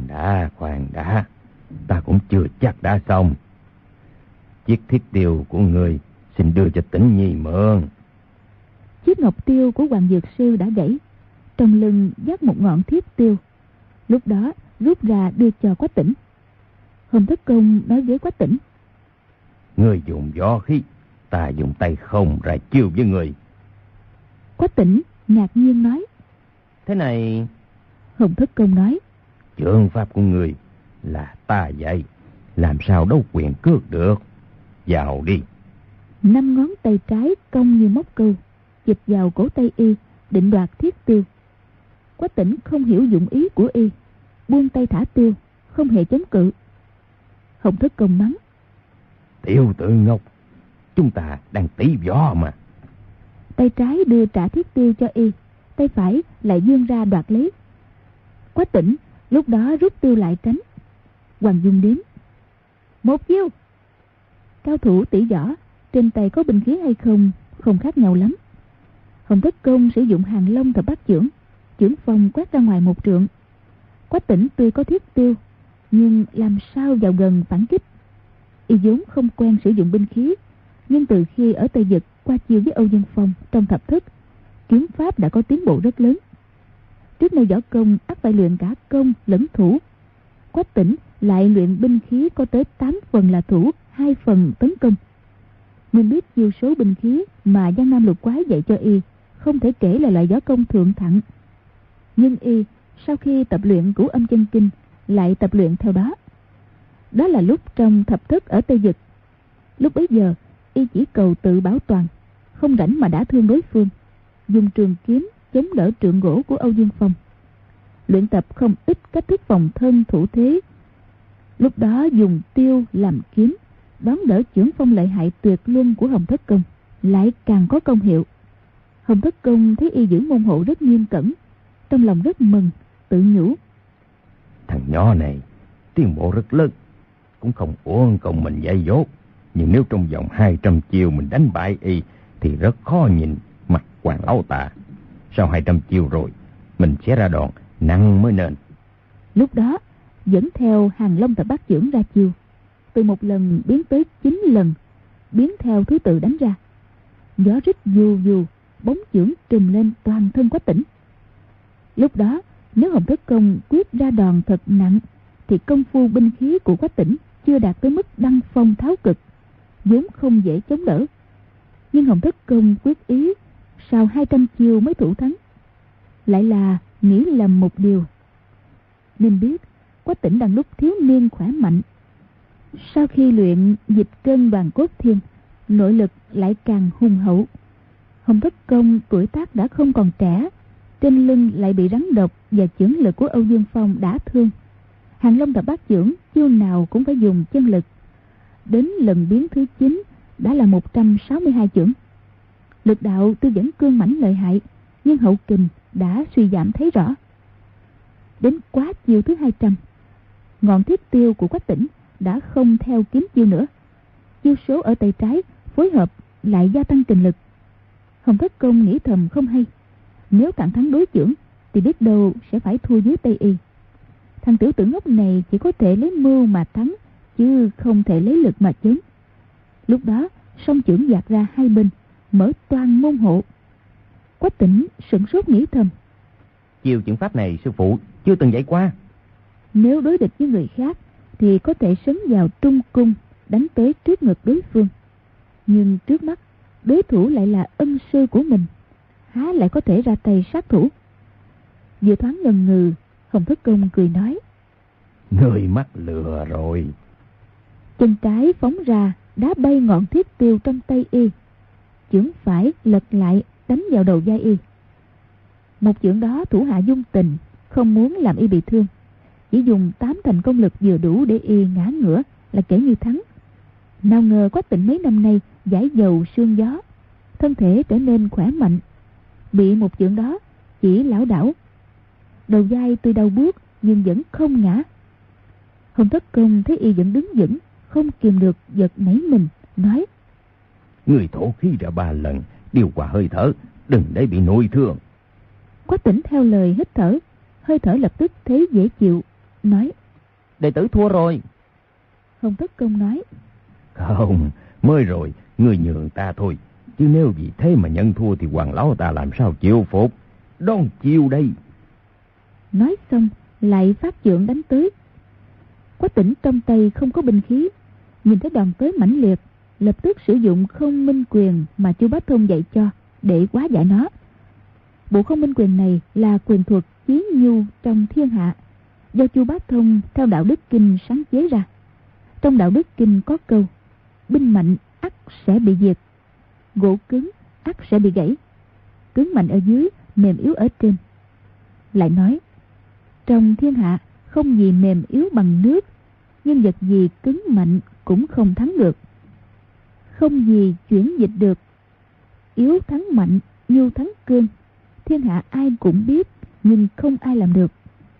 đã, ta cũng chưa chắc đã xong. Chiếc thiết tiêu của ngươi xin đưa cho Tĩnh Nhi mượn. Chiếc ngọc tiêu của Hoàng Dược Sư đã gãy, trong lưng dắt một ngọn thiết tiêu, lúc đó rút ra đưa cho Quách Tĩnh. Hồng Thất Công nói với Quách Tĩnh: Ngươi dùng võ khí, ta dùng tay không ra chiêu với ngươi. Quách Tĩnh ngạc nhiên nói: Thế này... Hồng Thất Công nói: Trường pháp của ngươi là ta dạy, làm sao đấu quyền cước được. Vào đi. 5 ngón tay trái cong như móc câu, chụp vào cổ tay y, định đoạt thiết tiêu. Quách Tĩnh không hiểu dụng ý của y, buông tay thả tiêu, không hề chống cự. Hồng Thất Công mắng: Tiêu Tự Ngọc, chúng ta đang tỷ võ mà. Tay trái đưa trả thiết tiêu cho y, tay phải lại vươn ra đoạt lấy. Quách Tĩnh lúc đó rút tiêu lại tránh. Hoàng Dung đếm: 1 chiêu. Cao thủ tỷ võ, trên tay có binh khí hay không khác nhau lắm. Hồng Thất Công sử dụng Hàng Long Thập Bát Chưởng, chưởng phong quét ra ngoài 1 trượng. Quách Tĩnh tuy có thiết tiêu, nhưng làm sao vào gần phản kích. Y vốn không quen sử dụng binh khí, nhưng từ khi ở Tây Vực qua chiêu với Âu Dương Phong trong thập thức, kiếm pháp đã có tiến bộ rất lớn. Trước nay võ công ắt phải luyện cả công lẫn thủ. Quách Tĩnh lại luyện binh khí có tới 8 phần là thủ, 2 phần tấn công. Nên biết chiêu số binh khí mà Giang Nam Lục Quái dạy cho y không thể kể là loại võ công thượng thặng. Nhưng y sau khi tập luyện Cửu Âm Chân Kinh lại tập luyện theo đó. Đó là lúc trong thập thức ở Tây Vực. Lúc bấy giờ y chỉ cầu tự bảo toàn, không rảnh mà đả thương đối phương, dùng trường kiếm chống đỡ trượng gỗ của Âu Dương Phong. Luyện tập không ít cách thức phòng thân thủ thế. Lúc đó dùng tiêu làm kiếm, đón đỡ chưởng phong lợi hại tuyệt luân của Hồng Thất Công, lại càng có công hiệu. Hồng Thất Công thấy y giữ môn hộ rất nghiêm cẩn, trong lòng rất mừng, tự nhủ: Thằng nhỏ này tiến bộ rất lớn, cũng không uổng công mình dạy dỗ. Nhưng nếu trong vòng 200 chiêu mình đánh bại y thì rất khó nhìn mặt Hoàng lão ta. Sau 200 chiêu rồi, mình sẽ ra đòn nặng mới nên. Lúc đó dẫn theo Hàng Long Thập Bát Chưởng ra chiêu, từ 1 lần biến tới 9 lần, biến theo thứ tự đánh ra. Gió rít vù vù, bóng chưởng trùm lên toàn thân Quách Tĩnh. Lúc đó nếu Hồng Thất Công quyết ra đòn thật nặng thì công phu binh khí của Quách Tĩnh chưa đạt tới mức đăng phong tháo cực, vốn không dễ chống đỡ. Nhưng Hồng Thất Công quyết ý sau 200 chiêu mới thủ thắng, lại là nghĩ lầm một điều. Nên biết Quách Tĩnh đang lúc thiếu niên khỏe mạnh. Sau khi luyện Dịch Cân Đoàn Cốt Thiên, nội lực lại càng hùng hậu. Hồng Thất Công tuổi tác đã không còn trẻ, trên lưng lại bị rắn độc và chưởng lực của Âu Dương Phong đả thương. Hàng Long Thập Bát Chưởng chiêu nào cũng phải dùng chân lực. Đến lần biến thứ 9 đã là 162 chưởng. Lực đạo tuy vẫn cương mãnh lợi hại, nhưng hậu kình đã suy giảm thấy rõ. Đến quá chiêu thứ 200, ngọn thiết tiêu của Quách Tĩnh đã không theo kiếm chiêu nữa. Chiêu số ở tay trái phối hợp lại gia tăng kình lực. Hồng Thất Công nghĩ thầm không hay, nếu cản thắng đối chưởng thì biết đâu sẽ phải thua dưới tay y. Thằng tiểu tử ngốc này chỉ có thể lấy mưu mà thắng, chứ không thể lấy lực mà chém. Lúc đó song chưởng dạt ra hai bên, mở toang môn hộ. Quách Tĩnh sửng sốt nghĩ thầm: Chiêu chưởng pháp này sư phụ chưa từng dạy qua. Nếu đối địch với người khác thì có thể sấn vào trung cung, đánh tới trước ngực đối phương. Nhưng trước mắt đối thủ lại là ân sư của mình, há lại có thể ra tay sát thủ. Vừa thoáng ngần ngừ, Hồng Thất Công cười nói: Người mắc lừa rồi. Chân trái phóng ra đá bay ngọn thiết tiêu trong tay y, chưởng phải lật lại đánh vào đầu vai y. Một chưởng đó thủ hạ dung tình, không muốn làm y bị thương, chỉ dùng 8 thành công lực vừa đủ để y ngã ngửa là kể như thắng. Nào ngờ Quách Tĩnh mấy năm nay giải dầu sương gió, thân thể trở nên khỏe mạnh. Bị một chưởng đó chỉ lảo đảo, đầu vai tuy đau buốt nhưng vẫn không ngã. Hồng Thất Công thấy y vẫn đứng vững, không kìm được giật nảy mình, nói: Người thổ khí ra 3 lần, điều hòa hơi thở, đừng để bị nội thương. Quách Tỉnh theo lời hít thở, hơi thở lập tức thấy dễ chịu, nói: Đệ tử thua rồi. Hồng Thất Công nói: Không, mới rồi, người nhường ta thôi. Chứ nếu vì thế mà nhận thua thì Hoàng lão ta làm sao chịu phục. Đón chiêu đây. Nói xong lại phát chưởng đánh tới. Quách Tỉnh trong tay không có binh khí, nhìn thấy đòn tới mãnh liệt, lập tức sử dụng không minh quyền mà Chu Bá Thông dạy cho để hóa giải nó. Bộ không minh quyền này là quyền thuật chí nhu trong thiên hạ, do Chu Bá Thông theo đạo đức kinh sáng chế ra. Trong đạo đức kinh có câu: binh mạnh ắt sẽ bị diệt, gỗ cứng ắt sẽ bị gãy, cứng mạnh ở dưới, mềm yếu ở trên. Lại nói: trong thiên hạ không gì mềm yếu bằng nước, nhưng vật gì cứng mạnh cũng không thắng được. Không gì chuyển dịch được, yếu thắng mạnh, nhu thắng cương. Thiên hạ ai cũng biết, nhưng không ai làm được.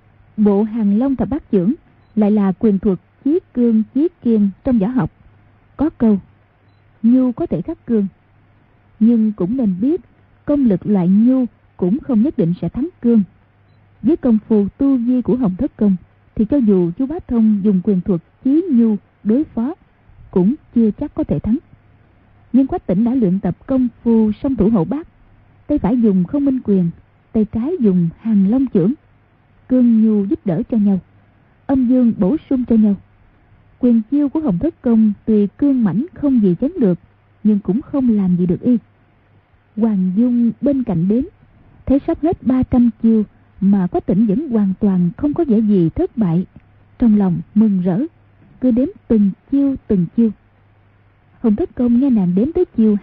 Bộ Hàng Long Thập Bát Chưởng lại là quyền thuật chí cương chí kiên trong võ học. Có câu: nhu có thể khắc cương, nhưng cũng nên biết công lực loại nhu cũng không nhất định sẽ thắng cương. Với công phu tu vi của Hồng Thất Công thì cho dù Chu Bá Thông dùng quyền thuật chí nhu đối phó cũng chưa chắc có thể thắng. Nhưng Quách Tỉnh đã luyện tập công phu song thủ hậu bát, tay phải dùng không minh quyền, tay trái dùng Hàng Long chưởng, cương nhu giúp đỡ cho nhau, âm dương bổ sung cho nhau. Quyền chiêu của Hồng Thất Công tuy cương mãnh không gì chấn được, nhưng cũng không làm gì được y. Hoàng Dung bên cạnh đến, thấy sắp hết 300 chiêu mà Quách Tỉnh vẫn hoàn toàn không có vẻ gì thất bại, trong lòng mừng rỡ, cứ đếm từng chiêu từng chiêu. Hồng Thất Công nghe nàng đếm tới chiêu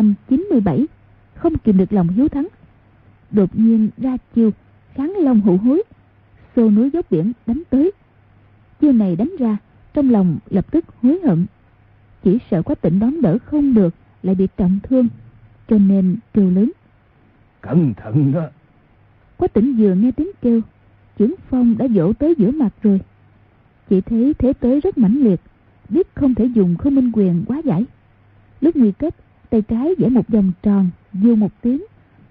297, không kìm được lòng hiếu thắng, đột nhiên ra chiêu Kháng Long Hữu Hối, xô núi dốc biển đánh tới. Chiêu này đánh ra, trong lòng lập tức hối hận, chỉ sợ Quách Tỉnh đón đỡ không được lại bị trọng thương, cho nên kêu lớn: Cẩn thận đó. Quách Tỉnh vừa nghe tiếng kêu, chưởng phong đã vỗ tới giữa mặt rồi. Chỉ thấy thế tới rất mãnh liệt, biết không thể dùng không minh quyền hóa giải. Lúc nguy cấp, tay trái vẽ một vòng tròn, vù một tiếng,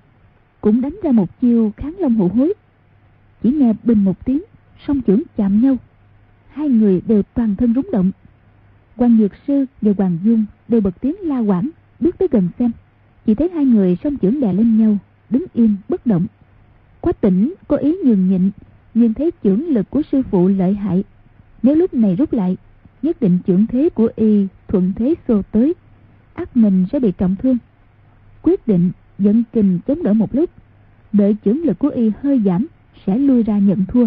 cũng đánh ra một chiêu Kháng Long Hữu Hối. Chỉ nghe bình một tiếng, song chưởng chạm nhau, hai người đều toàn thân rúng động. Hoàng Nhược Sư và Hoàng Dung đều bật tiếng la hoảng, bước tới gần xem. Chỉ thấy hai người song chưởng đè lên nhau, đứng im bất động. Quách Tỉnh có ý nhường nhịn, nhưng thấy chưởng lực của sư phụ lợi hại, nếu lúc này rút lại, nhất định chưởng thế của y thuận thế xô tới, ắt mình sẽ bị trọng thương. Quyết định dẫn kình chống đỡ một lúc, đợi chưởng lực của y hơi giảm sẽ lui ra nhận thua.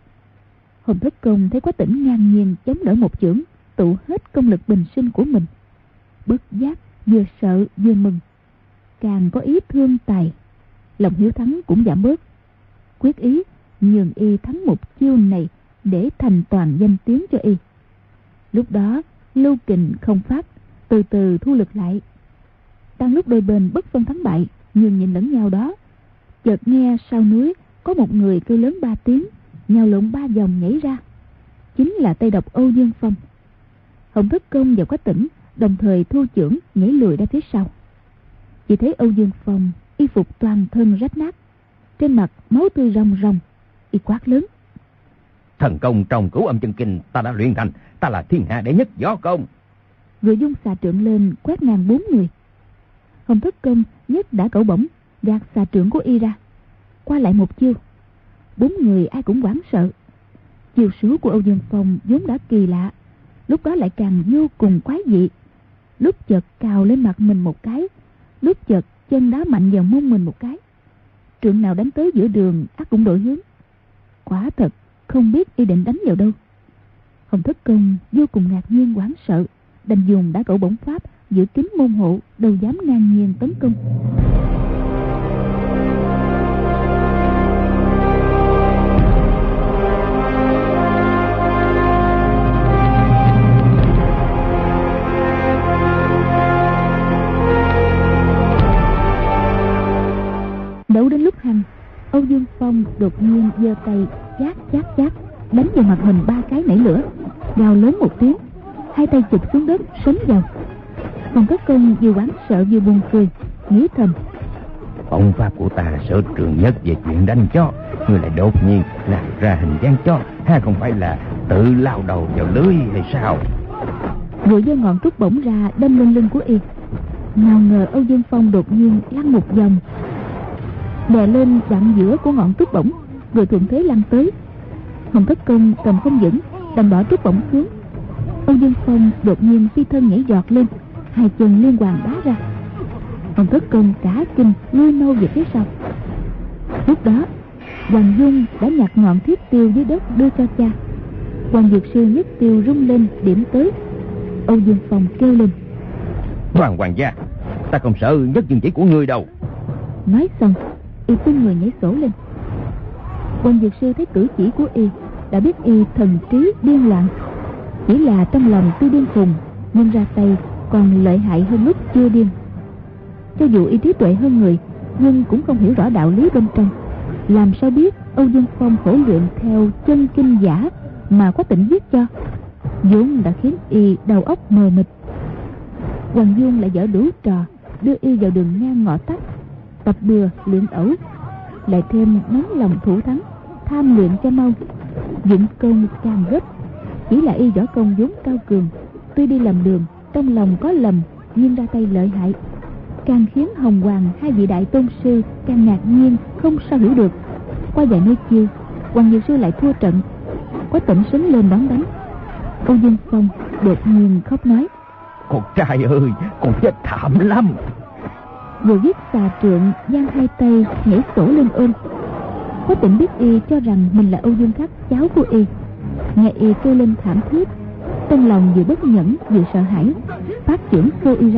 Hồng Thất Công thấy Quách Tỉnh ngang nhiên chống đỡ một chưởng, tụ hết công lực bình sinh của mình, bất giác vừa sợ vừa mừng, càng có ý thương tài, lòng hiếu thắng cũng giảm bớt, quyết ý nhường y thắng một chiêu này để thành toàn danh tiếng cho y. Lúc đó lưu kình không phát, từ từ thu lực lại. Đang lúc đôi bên bất phân thắng bại, nhường nhìn lẫn nhau đó, chợt nghe sau núi có một người kêu lớn 3 tiếng, nhào lộn 3 vòng nhảy ra, chính là Tây Độc Âu Dương Phong. Hồng Thất Công và Quách Tỉnh đồng thời thu chưởng nhảy lùi ra phía sau. Chỉ thấy Âu Dương Phong y phục toàn thân rách nát, trên mặt máu tươi ròng ròng, y quát lớn: Thần công trong Cửu Âm Chân Kinh ta đã luyện thành, ta là thiên hạ đệ nhất võ công. Rồi dung xà trượng lên quét ngang 4 người. Hồng Thất Công nhất đã cẩu bổng, gạt xà trượng của y ra, qua lại một chiêu. 4 người ai cũng hoảng sợ. Chiêu số của Âu Dương Phong vốn đã kỳ lạ, lúc đó lại càng vô cùng quái dị. Lúc chợt cào lên mặt mình một cái, lúc chợt chân đá mạnh vào mông mình một cái. Trượng nào đánh tới giữa đường ắt cũng đổi hướng. Quả thật không biết y định đánh vào đâu. Hồng Thất Công vô cùng ngạc nhiên hoảng sợ, đành dùng đá cẩu bổng pháp giữ kín môn hộ, đâu dám ngang nhiên tấn công. đột nhiên giơ tay chát chát chát đánh vào mặt mình 3 cái nảy lửa, gào lớn một tiếng, hai tay chụp xuống đất sấn vào. Còn Thất Công vừa hoảng sợ vừa buồn cười, nghĩ thầm: Ông pháp của ta sở trường nhất về chuyện đánh chó, người lại đột nhiên làm ra hình dáng chó, ha không phải là tự lao đầu vào lưới hay sao? Rồi giơ ngọn trúc bổng ra đâm lên lưng của y. Nào ngờ Âu Dương Phong đột nhiên lăn một vòng, đè lên đoạn giữa của ngọn trúc bổng, rồi thuận thế lăn tới. Hồng Thất Công cầm không vững, đành bỏ trúc bổng xuống. Âu Dương Phong đột nhiên phi thân nhảy giọt lên, hai chân liên hoàn đá ra. Hồng Thất Công cả kinh lui mau về phía sau. Lúc đó Hoàng Dung đã nhặt ngọn thiết tiêu dưới đất đưa cho cha. Hoàng Dược Sư nhất tiêu rung lên điểm tới. Âu Dương Phong kêu lên: Hoàng gia, ta không sợ nhất dương chỉ của ngươi đâu. Nói xong y tung người nhảy sổ lên. Hoàng Dược Sư thấy cử chỉ của y đã biết y thần trí điên loạn, chỉ là trong lòng tuy điên khùng nhưng ra tay còn lợi hại hơn lúc chưa điên. Cho dù y trí tuệ hơn người nhưng cũng không hiểu rõ đạo lý bên trong, làm sao biết Âu Dương Phong khổ luyện theo chân kinh giả mà Quách Tĩnh viết cho, vốn đã khiến y đầu óc mờ mịt. Hoàng Dung lại dở đủ trò đưa y vào đường ngang ngõ tắt, tập bừa luyện ẩu, lại thêm nóng lòng thủ thắng, tham luyện cho mau, dụng công càng gấp. Chỉ là y võ công vốn cao cường, tuy đi làm đường trong lòng có lầm nhưng ra tay lợi hại, càng khiến Hồng Hoàng hai vị đại tôn sư càng ngạc nhiên không sao hiểu được. Qua vài nơi chiêu, Hoàng Dược Sư lại thua trận. Quách Tĩnh sấn lên đón đánh. Âu Dương Phong đột nhiên khóc nói: Con trai ơi, con chết thảm lắm. Rồi viết xà trượng, giang hai tay nhảy sổ lên ôm. Quách Tĩnh biết y cho rằng mình là Âu Dương Khắc, cháu của y. Nghe y kêu lên thảm thiết, trong lòng vừa bất nhẫn vừa sợ hãi, phát chưởng xô y ra.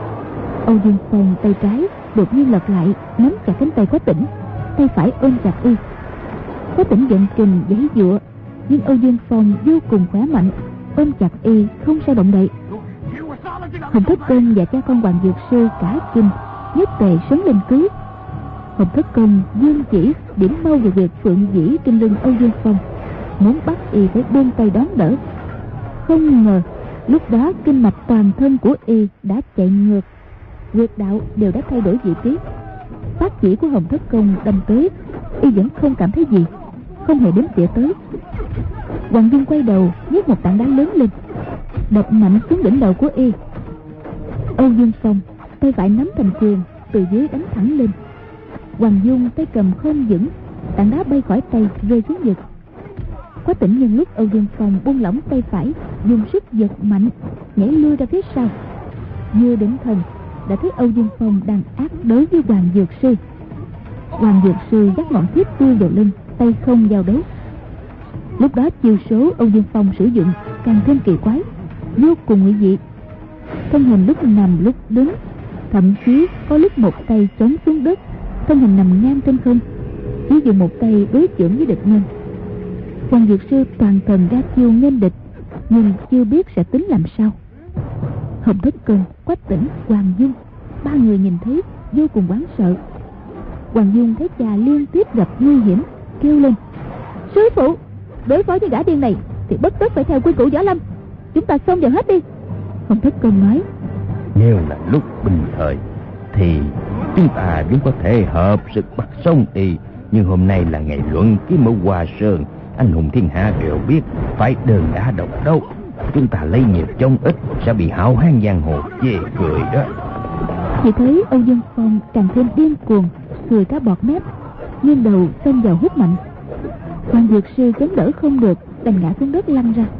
Âu Dương Phong tay trái đột nhiên lật lại nắm chặt cánh tay Quách Tĩnh, tay phải ôm chặt y. Quách Tĩnh giận kình giãy giụa, nhưng Âu Dương Phong vô cùng khỏe mạnh, ôm chặt y không sao động đậy. Hồng Thất Công và cha con Hoàng Dược Sư cả kinh, nhất tề sấn lên cứu. Hồng Thất Công dương chỉ điểm mau vào việc phượng dĩ trên lưng Âu Dương Phong, muốn bắt y phải buông tay đón đỡ. Không ngờ lúc đó kinh mạch toàn thân của y đã chạy ngược, huyệt đạo đều đã thay đổi vị trí. Phát chỉ của Hồng Thất Công đâm tới, y vẫn không cảm thấy gì, không hề đếm xỉa tới. Hoàng Dung quay đầu nhấc một tảng đá lớn lên, đập mạnh xuống đỉnh đầu của y. Âu Dương Phong tay phải nắm thành quyền, từ dưới đánh thẳng lên. Hoàng Dung tay cầm không vững, tảng đá bay khỏi tay rơi xuống vực. Quách Tĩnh nhân lúc Âu Dương Phong buông lỏng tay phải, dùng sức giật mạnh, nhảy lui ra phía sau. Vừa định thần đã thấy Âu Dương Phong đang ác đấu với Hoàng Dược Sư. Hoàng Dược Sư dắt ngọn thiết tiêu vào lưng, tay không giao đấu. Lúc đó chiêu số Âu Dương Phong sử dụng càng thêm kỳ quái, vô cùng nguy dị. Thân hình lúc nằm lúc đứng, thậm chí có lúc một tay chống xuống đất, thân hình nằm ngang trên không, chỉ dùng một tay đối chưởng với địch nhân. Hoàng Dược Sư toàn thần ra chiêu nghênh địch, nhưng chưa biết sẽ tính làm sao. Hồng Thất Công, Quách Tĩnh, Hoàng Dung, ba người nhìn thấy vô cùng hoảng sợ. Hoàng Dung thấy cha liên tiếp gặp nguy hiểm, kêu lên: Sư phụ, đối phó với gã điên này thì bất tất phải theo quy củ võ lâm, chúng ta xông vào hết đi. Hồng Thất Công nói: Nếu là lúc bình thời thì chúng ta vẫn có thể hợp sức bắt sống y, nhưng hôm nay là ngày luận kiếm ở Hoa Sơn, anh hùng thiên hạ đều biết phải đơn đả độc đấu. Chúng ta lấy nhiều chống ít sẽ bị hão hán giang hồ chê cười đó. Chỉ thấy Âu Dương Phong càng thêm điên cuồng, cười cá bọt mép, nghiêng đầu xông vào hút mạnh. Hoàng Dược Sư chống đỡ không được, đành ngã xuống đất lăn ra.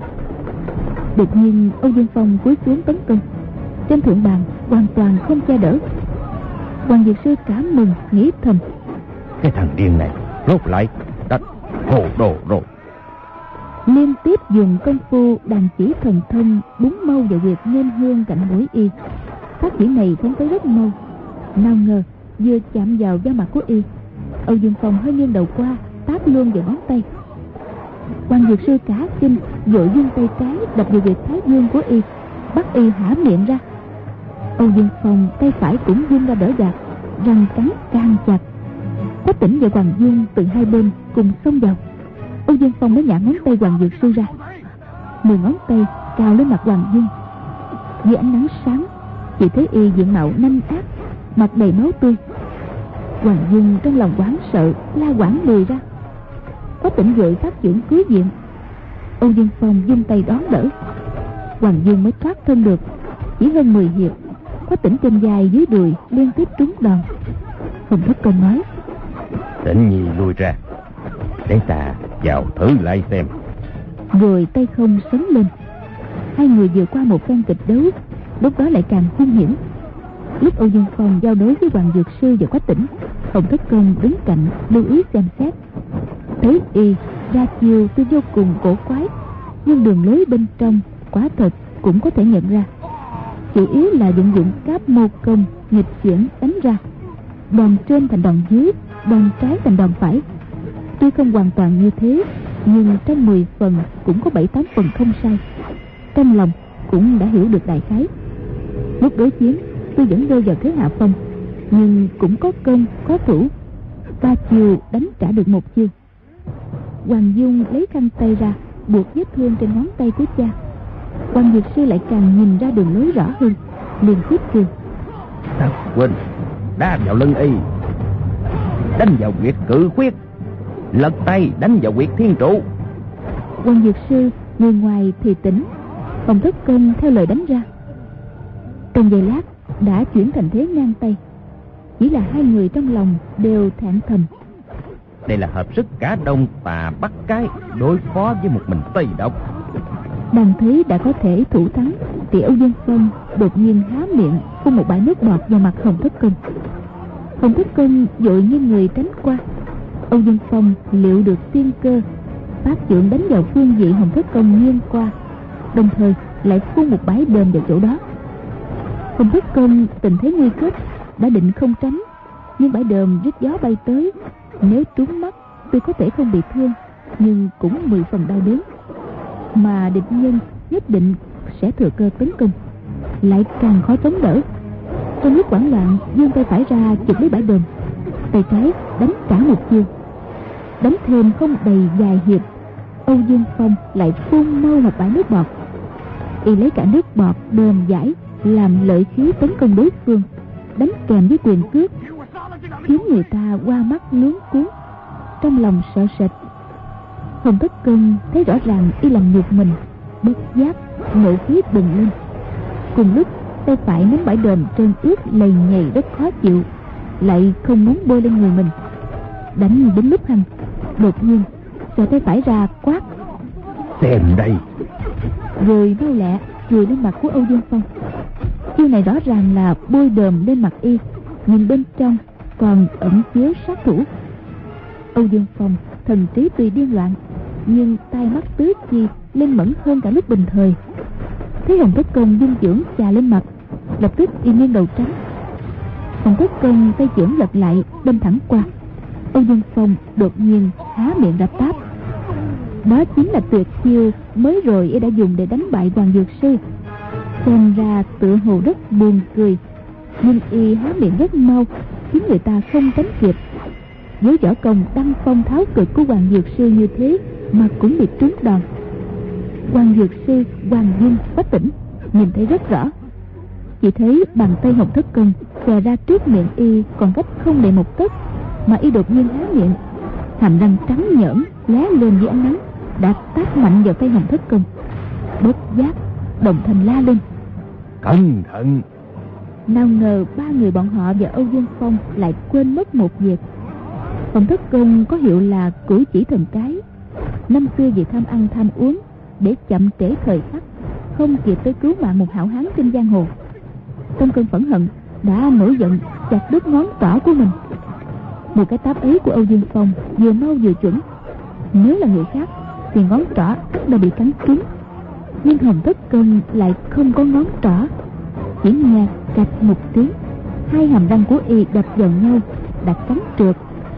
Đột nhiên Âu Dương Phong cúi xuống tấn công, trên thượng bàn hoàn toàn không che đỡ. Hoàng Dược Sư cảm mừng nghĩ thầm: Cái thằng điên này rốt lại đã hồ đồ rồi. Liên tiếp dùng công phu đàn chỉ thần thông búng mau vào huyệt nghênh hương cạnh mũi y. Phát chỉ này phóng tới rất mau, nào ngờ vừa chạm vào da mặt của y, Âu Dương Phong hơi nghiêng đầu qua, táp luôn vào ngón tay. Hoàng Dược Sư cả kinh, vội giương tay trái đập vào huyệt thái dương của y, bắt y há miệng ra. Âu Dương Phong tay phải cũng vung ra đỡ gạt, răng cắn càng chặt. Quách Tỉnh và Hoàng Dung từ hai bên cùng xông vào. Âu Dương Phong mới nhả ngón tay Hoàng Dược Sư ra, 10 ngón tay cao lên mặt Hoàng Dung. Dưới ánh nắng sáng, chỉ thấy y diện mạo nanh ác, mặt đầy máu tươi. Hoàng Dung trong lòng hoảng sợ, la quảng lùi ra. Quách Tỉnh vội phát chưởng cứu viện. Âu Dương Phong vung tay đón đỡ. Hoàng Dung mới thoát thân được. Chỉ hơn 10 hiệp, Quách Tỉnh trên vai dưới đùi liên tiếp trúng đòn. Hồng Thất Công nói: Tỉnh nhi lui ra, để ta vào thử lại xem. Rồi tay không sấn lên. Hai người vừa qua một phen kịch đấu, lúc đó lại càng hung hiểm. Lúc Âu Dương Phong giao đấu với Hoàng Dược Sư và Quách Tỉnh, Hồng Thất Công đứng cạnh lưu ý xem xét. Thấy y ra chiêu tuy vô cùng cổ quái, nhưng đường lối bên trong quả thật cũng có thể nhận ra. Chủ yếu là vận dụng cáp mô công nghịch chuyển đánh ra, đòn trên thành đòn dưới, đòn trái thành đòn phải. Tuy không hoàn toàn như thế, nhưng trong 10 phần cũng có 7-8 phần không sai. Trong lòng cũng đã hiểu được đại khái. Lúc đối chiến tôi vẫn rơi vào thế hạ phong, nhưng cũng có công có thủ. 3 chiều đánh trả được 1 chiêu. Hoàng Dung lấy khăn tay ra buộc vết thương trên ngón tay của cha. Hoàng Dược Sư lại càng nhìn ra đường lối rõ hơn, liền tiếp kêu: Thật quên, đá vào lưng y, đánh vào huyệt cự khuyết, lật tay đánh vào huyệt thiên trụ. Hoàng Dược Sư người ngoài thì tỉnh, Hồng Thất Công theo lời đánh ra. Trong giây lát đã chuyển thành thế ngang tay. Chỉ là hai người trong lòng đều thẹn thầm. Đây là hợp sức cả Đông Tà Bắc Cái đối phó với một mình Tây Độc. Đang thấy đã có thể thủ thắng, thì Âu Dương Phong đột nhiên há miệng phun một bãi nước bọt vào mặt Hồng Thất Công. Hồng Thất Công vội như người tránh qua. Âu Dương Phong liệu được tiên cơ, phát chưởng đánh vào phương vị Hồng Thất Công nghiêng qua, đồng thời lại phun một bãi đền vào chỗ đó. Hồng Thất Công tình thế nguy cấp, đã định không tránh, nhưng bãi đờm rít gió bay tới, nếu trúng mắt tuy có thể không bị thương, nhưng cũng 10 phần đau đớn. Mà địch nhân nhất định sẽ thừa cơ tấn công, lại càng khó chống đỡ. Trong lúc hoảng loạn, giương tay phải ra chụp lấy bãi đờm, tay trái đánh trả một chiêu. Đánh thêm không đầy vài hiệp, Âu Dương Phong lại phun mau một bãi nước bọt. Y lấy cả nước bọt đờm giải làm lợi khí tấn công đối phương, đánh kèm với quyền cước, khiến người ta qua mắt luống cuống, trong lòng sợ sệt. Hồng Thất Công thấy rõ ràng y làm nhục mình, bất giác nộ khí bừng lên. Cùng lúc tay phải nắm bãi đờm trơn ướt lầy nhầy rất khó chịu, lại không muốn bôi lên người mình. Đánh đến lúc hăng, đột nhiên giơ tay phải ra quát: Xem đây! Rồi mau lẹ chùi lên mặt của Âu Dương Phong. Chiêu này rõ ràng là bôi đờm lên mặt y, nhìn bên trong còn ẩn chứa sát thủ. Âu Dương Phong thần trí tuy điên loạn, nhưng tai mắt tứ chi linh mẫn hơn cả lúc bình thời. Thấy Hồng Thất Công dung chưởng chà lên mặt, lập tức y nghiêng đầu tránh. Hồng Thất Công tay chưởng lật lại đâm thẳng qua. Âu Dương Phong đột nhiên há miệng ra táp. Đó chính là tuyệt chiêu mới rồi y đã dùng để đánh bại Hoàng Dược Sư. Xem ra tựa hồ rất buồn cười, nhưng y há miệng rất mau, khiến người ta không tránh kịp. Với võ công đăng phong tháo cực của Hoàng Dược Sư như thế mà cũng bị trúng đòn. Hoàng Dược Sư, Hoàng Dung, Quách Tỉnh nhìn thấy rất rõ. Chỉ thấy bàn tay Hồng Thất Công xòe ra trước miệng y còn cách không đầy một tấc, mà y đột nhiên há miệng, hàm răng trắng nhởn lóe lên dưới ánh nắng, đã tát mạnh vào tay Hồng Thất Công. Bất giác đồng thanh la lên: Cẩn thận! Nào ngờ ba người bọn họ và Âu Dương Phong lại quên mất một việc. Hồng Thất Công có hiệu là cửu chỉ thần cái. Năm xưa vì tham ăn tham uống, để chậm trễ thời khắc, không kịp tới cứu mạng một hảo hán trên giang hồ, trong cơn phẫn hận đã nổi giận chặt đứt ngón trỏ của mình. Một cái táp ấy của Âu Dương Phong vừa mau vừa chuẩn. Nếu là người khác thì ngón trỏ ắt đã bị cắn trúng, nhưng Hồng Thất Công lại không có ngón trỏ. Chỉ nghe cạch một tiếng, hai hàm răng của y đập vào nhau, đã cắn trượt.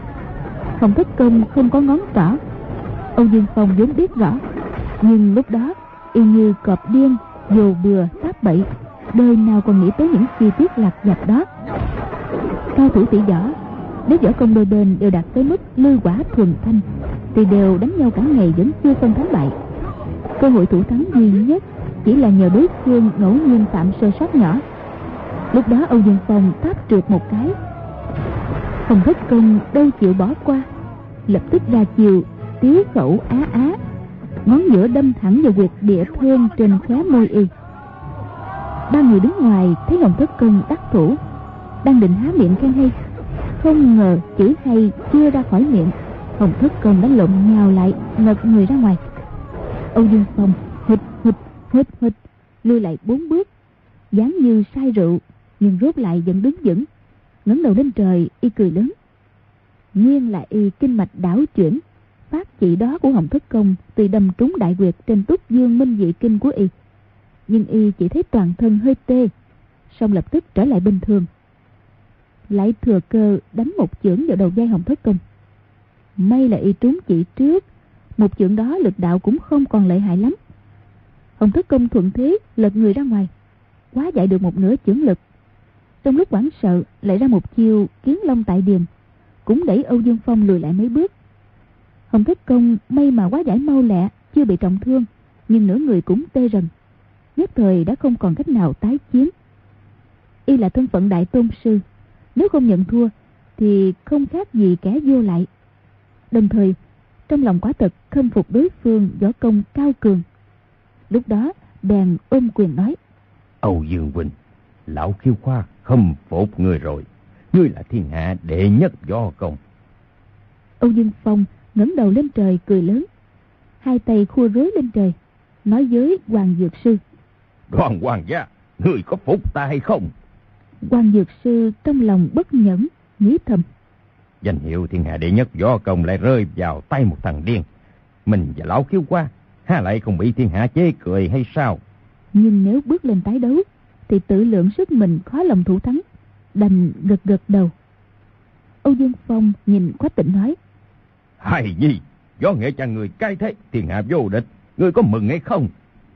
Hồng Thất Công không có ngón trỏ, Âu Dương Phong vốn biết rõ, nhưng lúc đó y như cọp điên dồ bừa táp bậy, đời nào còn nghĩ tới những chi tiết lặt vặt đó. Cao thủ tỷ võ Nếu võ công đôi bên đều đạt tới mức lư quả thuần thanh thì đều đánh nhau cả ngày vẫn chưa phân thắng bại. Cơ hội thủ thắng duy nhất chỉ là nhờ đối phương ngẫu nhiên phạm sơ sót nhỏ. Lúc đó Âu Dương Phong tháp trượt một cái, Hồng Thất Công đâu chịu bỏ qua, lập tức ra chiều tiếu khẩu á á, ngón giữa đâm thẳng vào huyệt địa thương trên khóe môi y. Ba người đứng ngoài thấy Hồng Thất Công đắc thủ, đang định há miệng khen hay, không ngờ chữ hay chưa ra khỏi miệng, Hồng Thất Công đã lộn nhào lại, ngật người ra ngoài. Âu Dương Phong hít lui lại 4 bước, dáng như say rượu nhưng rốt lại vẫn đứng vững, ngẩng đầu lên trời, y cười lớn. Nguyên là y kinh mạch đảo chuyển, phát chỉ đó của Hồng Thất Công tuy đâm trúng đại huyệt trên túc dương minh dị kinh của y, nhưng y chỉ thấy toàn thân hơi tê, song lập tức trở lại bình thường, lại thừa cơ đánh một chưởng vào đầu vai Hồng Thất Công. May là y trúng chỉ trước, một chưởng đó lực đạo cũng không còn lợi hại lắm. Hồng Thất Công thuận thế lật người ra ngoài, hóa giải được một nửa chưởng lực. Trong lúc hoảng sợ lại ra một chiêu kiến long tại điềm, cũng đẩy Âu Dương Phong lùi lại mấy bước. Hồng Thất Công may mà hóa giải mau lẹ, chưa bị trọng thương, nhưng nửa người cũng tê rần, nhất thời đã không còn cách nào tái chiến. Y là thân phận đại tôn sư, nếu không nhận thua thì không khác gì kẻ vô lại. Đồng thời trong lòng quả thật khâm phục đối phương võ công cao cường. Lúc đó bèn ôm quyền nói: Âu Dương huynh, lão Khiêu Khoa khâm phục ngươi rồi, ngươi là thiên hạ đệ nhất võ công. Âu Dương Phong ngẩng đầu lên trời cười lớn, hai tay khua rối lên trời, nói với Hoàng Dược Sư: Đoàn hoàng gia, ngươi có phục ta hay không? Hoàng Dược Sư trong lòng bất nhẫn, nghĩ thầm: Danh hiệu thiên hạ đệ nhất võ công lại rơi vào tay một thằng điên, mình và lão Khiêu Khoa há lại không bị thiên hạ chế cười hay sao? Nhưng nếu bước lên tái đấu thì tự lượng sức mình khó lòng thủ thắng, đành gật đầu. Âu Dương Phong nhìn Quách Tĩnh nói: Hài nhi, võ nghệ cha người cai thế, thiên hạ vô địch, ngươi có mừng hay không?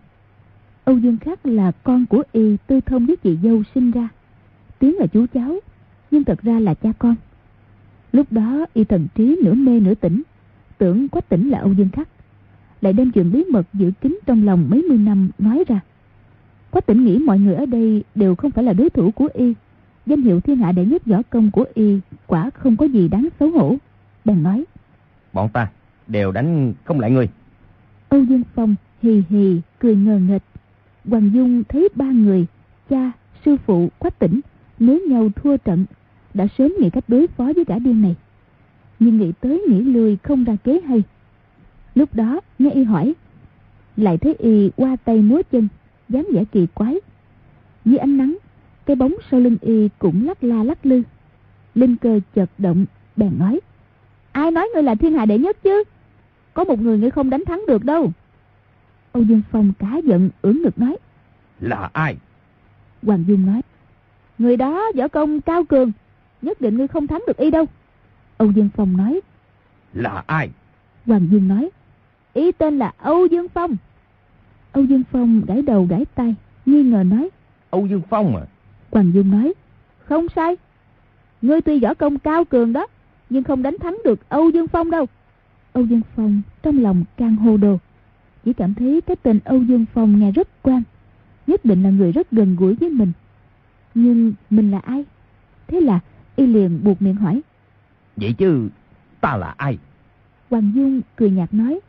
Âu Dương Khắc là con của y tư thông với chị dâu sinh ra, tiếng là chú cháu, nhưng thật ra là cha con. Lúc đó y thần trí nửa mê nửa tỉnh, tưởng Quách Tĩnh là Âu Dương Khắc, lại đem chuyện bí mật giữ kín trong lòng mấy mươi năm nói ra. Quách Tĩnh nghĩ mọi người ở đây đều không phải là đối thủ của y, danh hiệu thiên hạ đệ nhất võ công của y quả không có gì đáng xấu hổ, bèn nói: Bọn ta đều đánh không lại ngươi. Âu Dương Phong hì hì cười ngờ nghệch. Hoàng Dung thấy ba người cha, sư phụ, Quách Tĩnh nếu nhau thua trận, đã sớm nghĩ cách đối phó với gã điên này, nhưng nghĩ tới nghĩ lui không ra kế hay. Lúc đó nghe y hỏi, lại thấy y qua tay múa chân, dáng vẻ kỳ quái. Dưới ánh nắng, cái bóng sau lưng y cũng lắc la lắc lư. Linh cơ chợt động, bèn nói: Ai nói ngươi là thiên hạ đệ nhất chứ? Có một người ngươi không đánh thắng được đâu. Âu Dương Phong cá giận ưỡn ngực nói: Là ai? Hoàng Dung nói: Người đó võ công cao cường, nhất định ngươi không thắng được y đâu. Âu Dương Phong nói: Là ai? Hoàng Dung nói: Y tên là Âu Dương Phong. Âu Dương Phong gãi đầu gãi tay, nghi ngờ nói: Âu Dương Phong à? Hoàng Dung nói: Không sai, ngươi tuy võ công cao cường đó, nhưng không đánh thắng được Âu Dương Phong đâu. Âu Dương Phong trong lòng càng hồ đồ, chỉ cảm thấy cái tên Âu Dương Phong nghe rất quen, nhất định là người rất gần gũi với mình. Nhưng mình là ai? Thế là y liền buột miệng hỏi: Vậy chứ ta là ai? Hoàng Dung cười nhạt nói: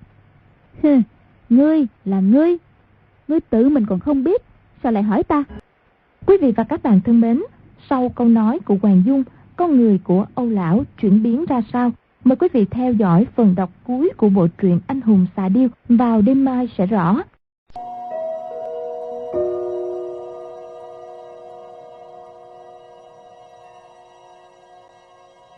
Ngươi là ngươi tự mình còn không biết, sao lại hỏi ta? Quý vị và các bạn thân mến, sau câu nói của Hoàng Dung, con người của Âu Lão chuyển biến ra sao? Mời quý vị theo dõi phần đọc cuối của bộ truyện Anh Hùng Xạ Điêu vào đêm mai sẽ rõ.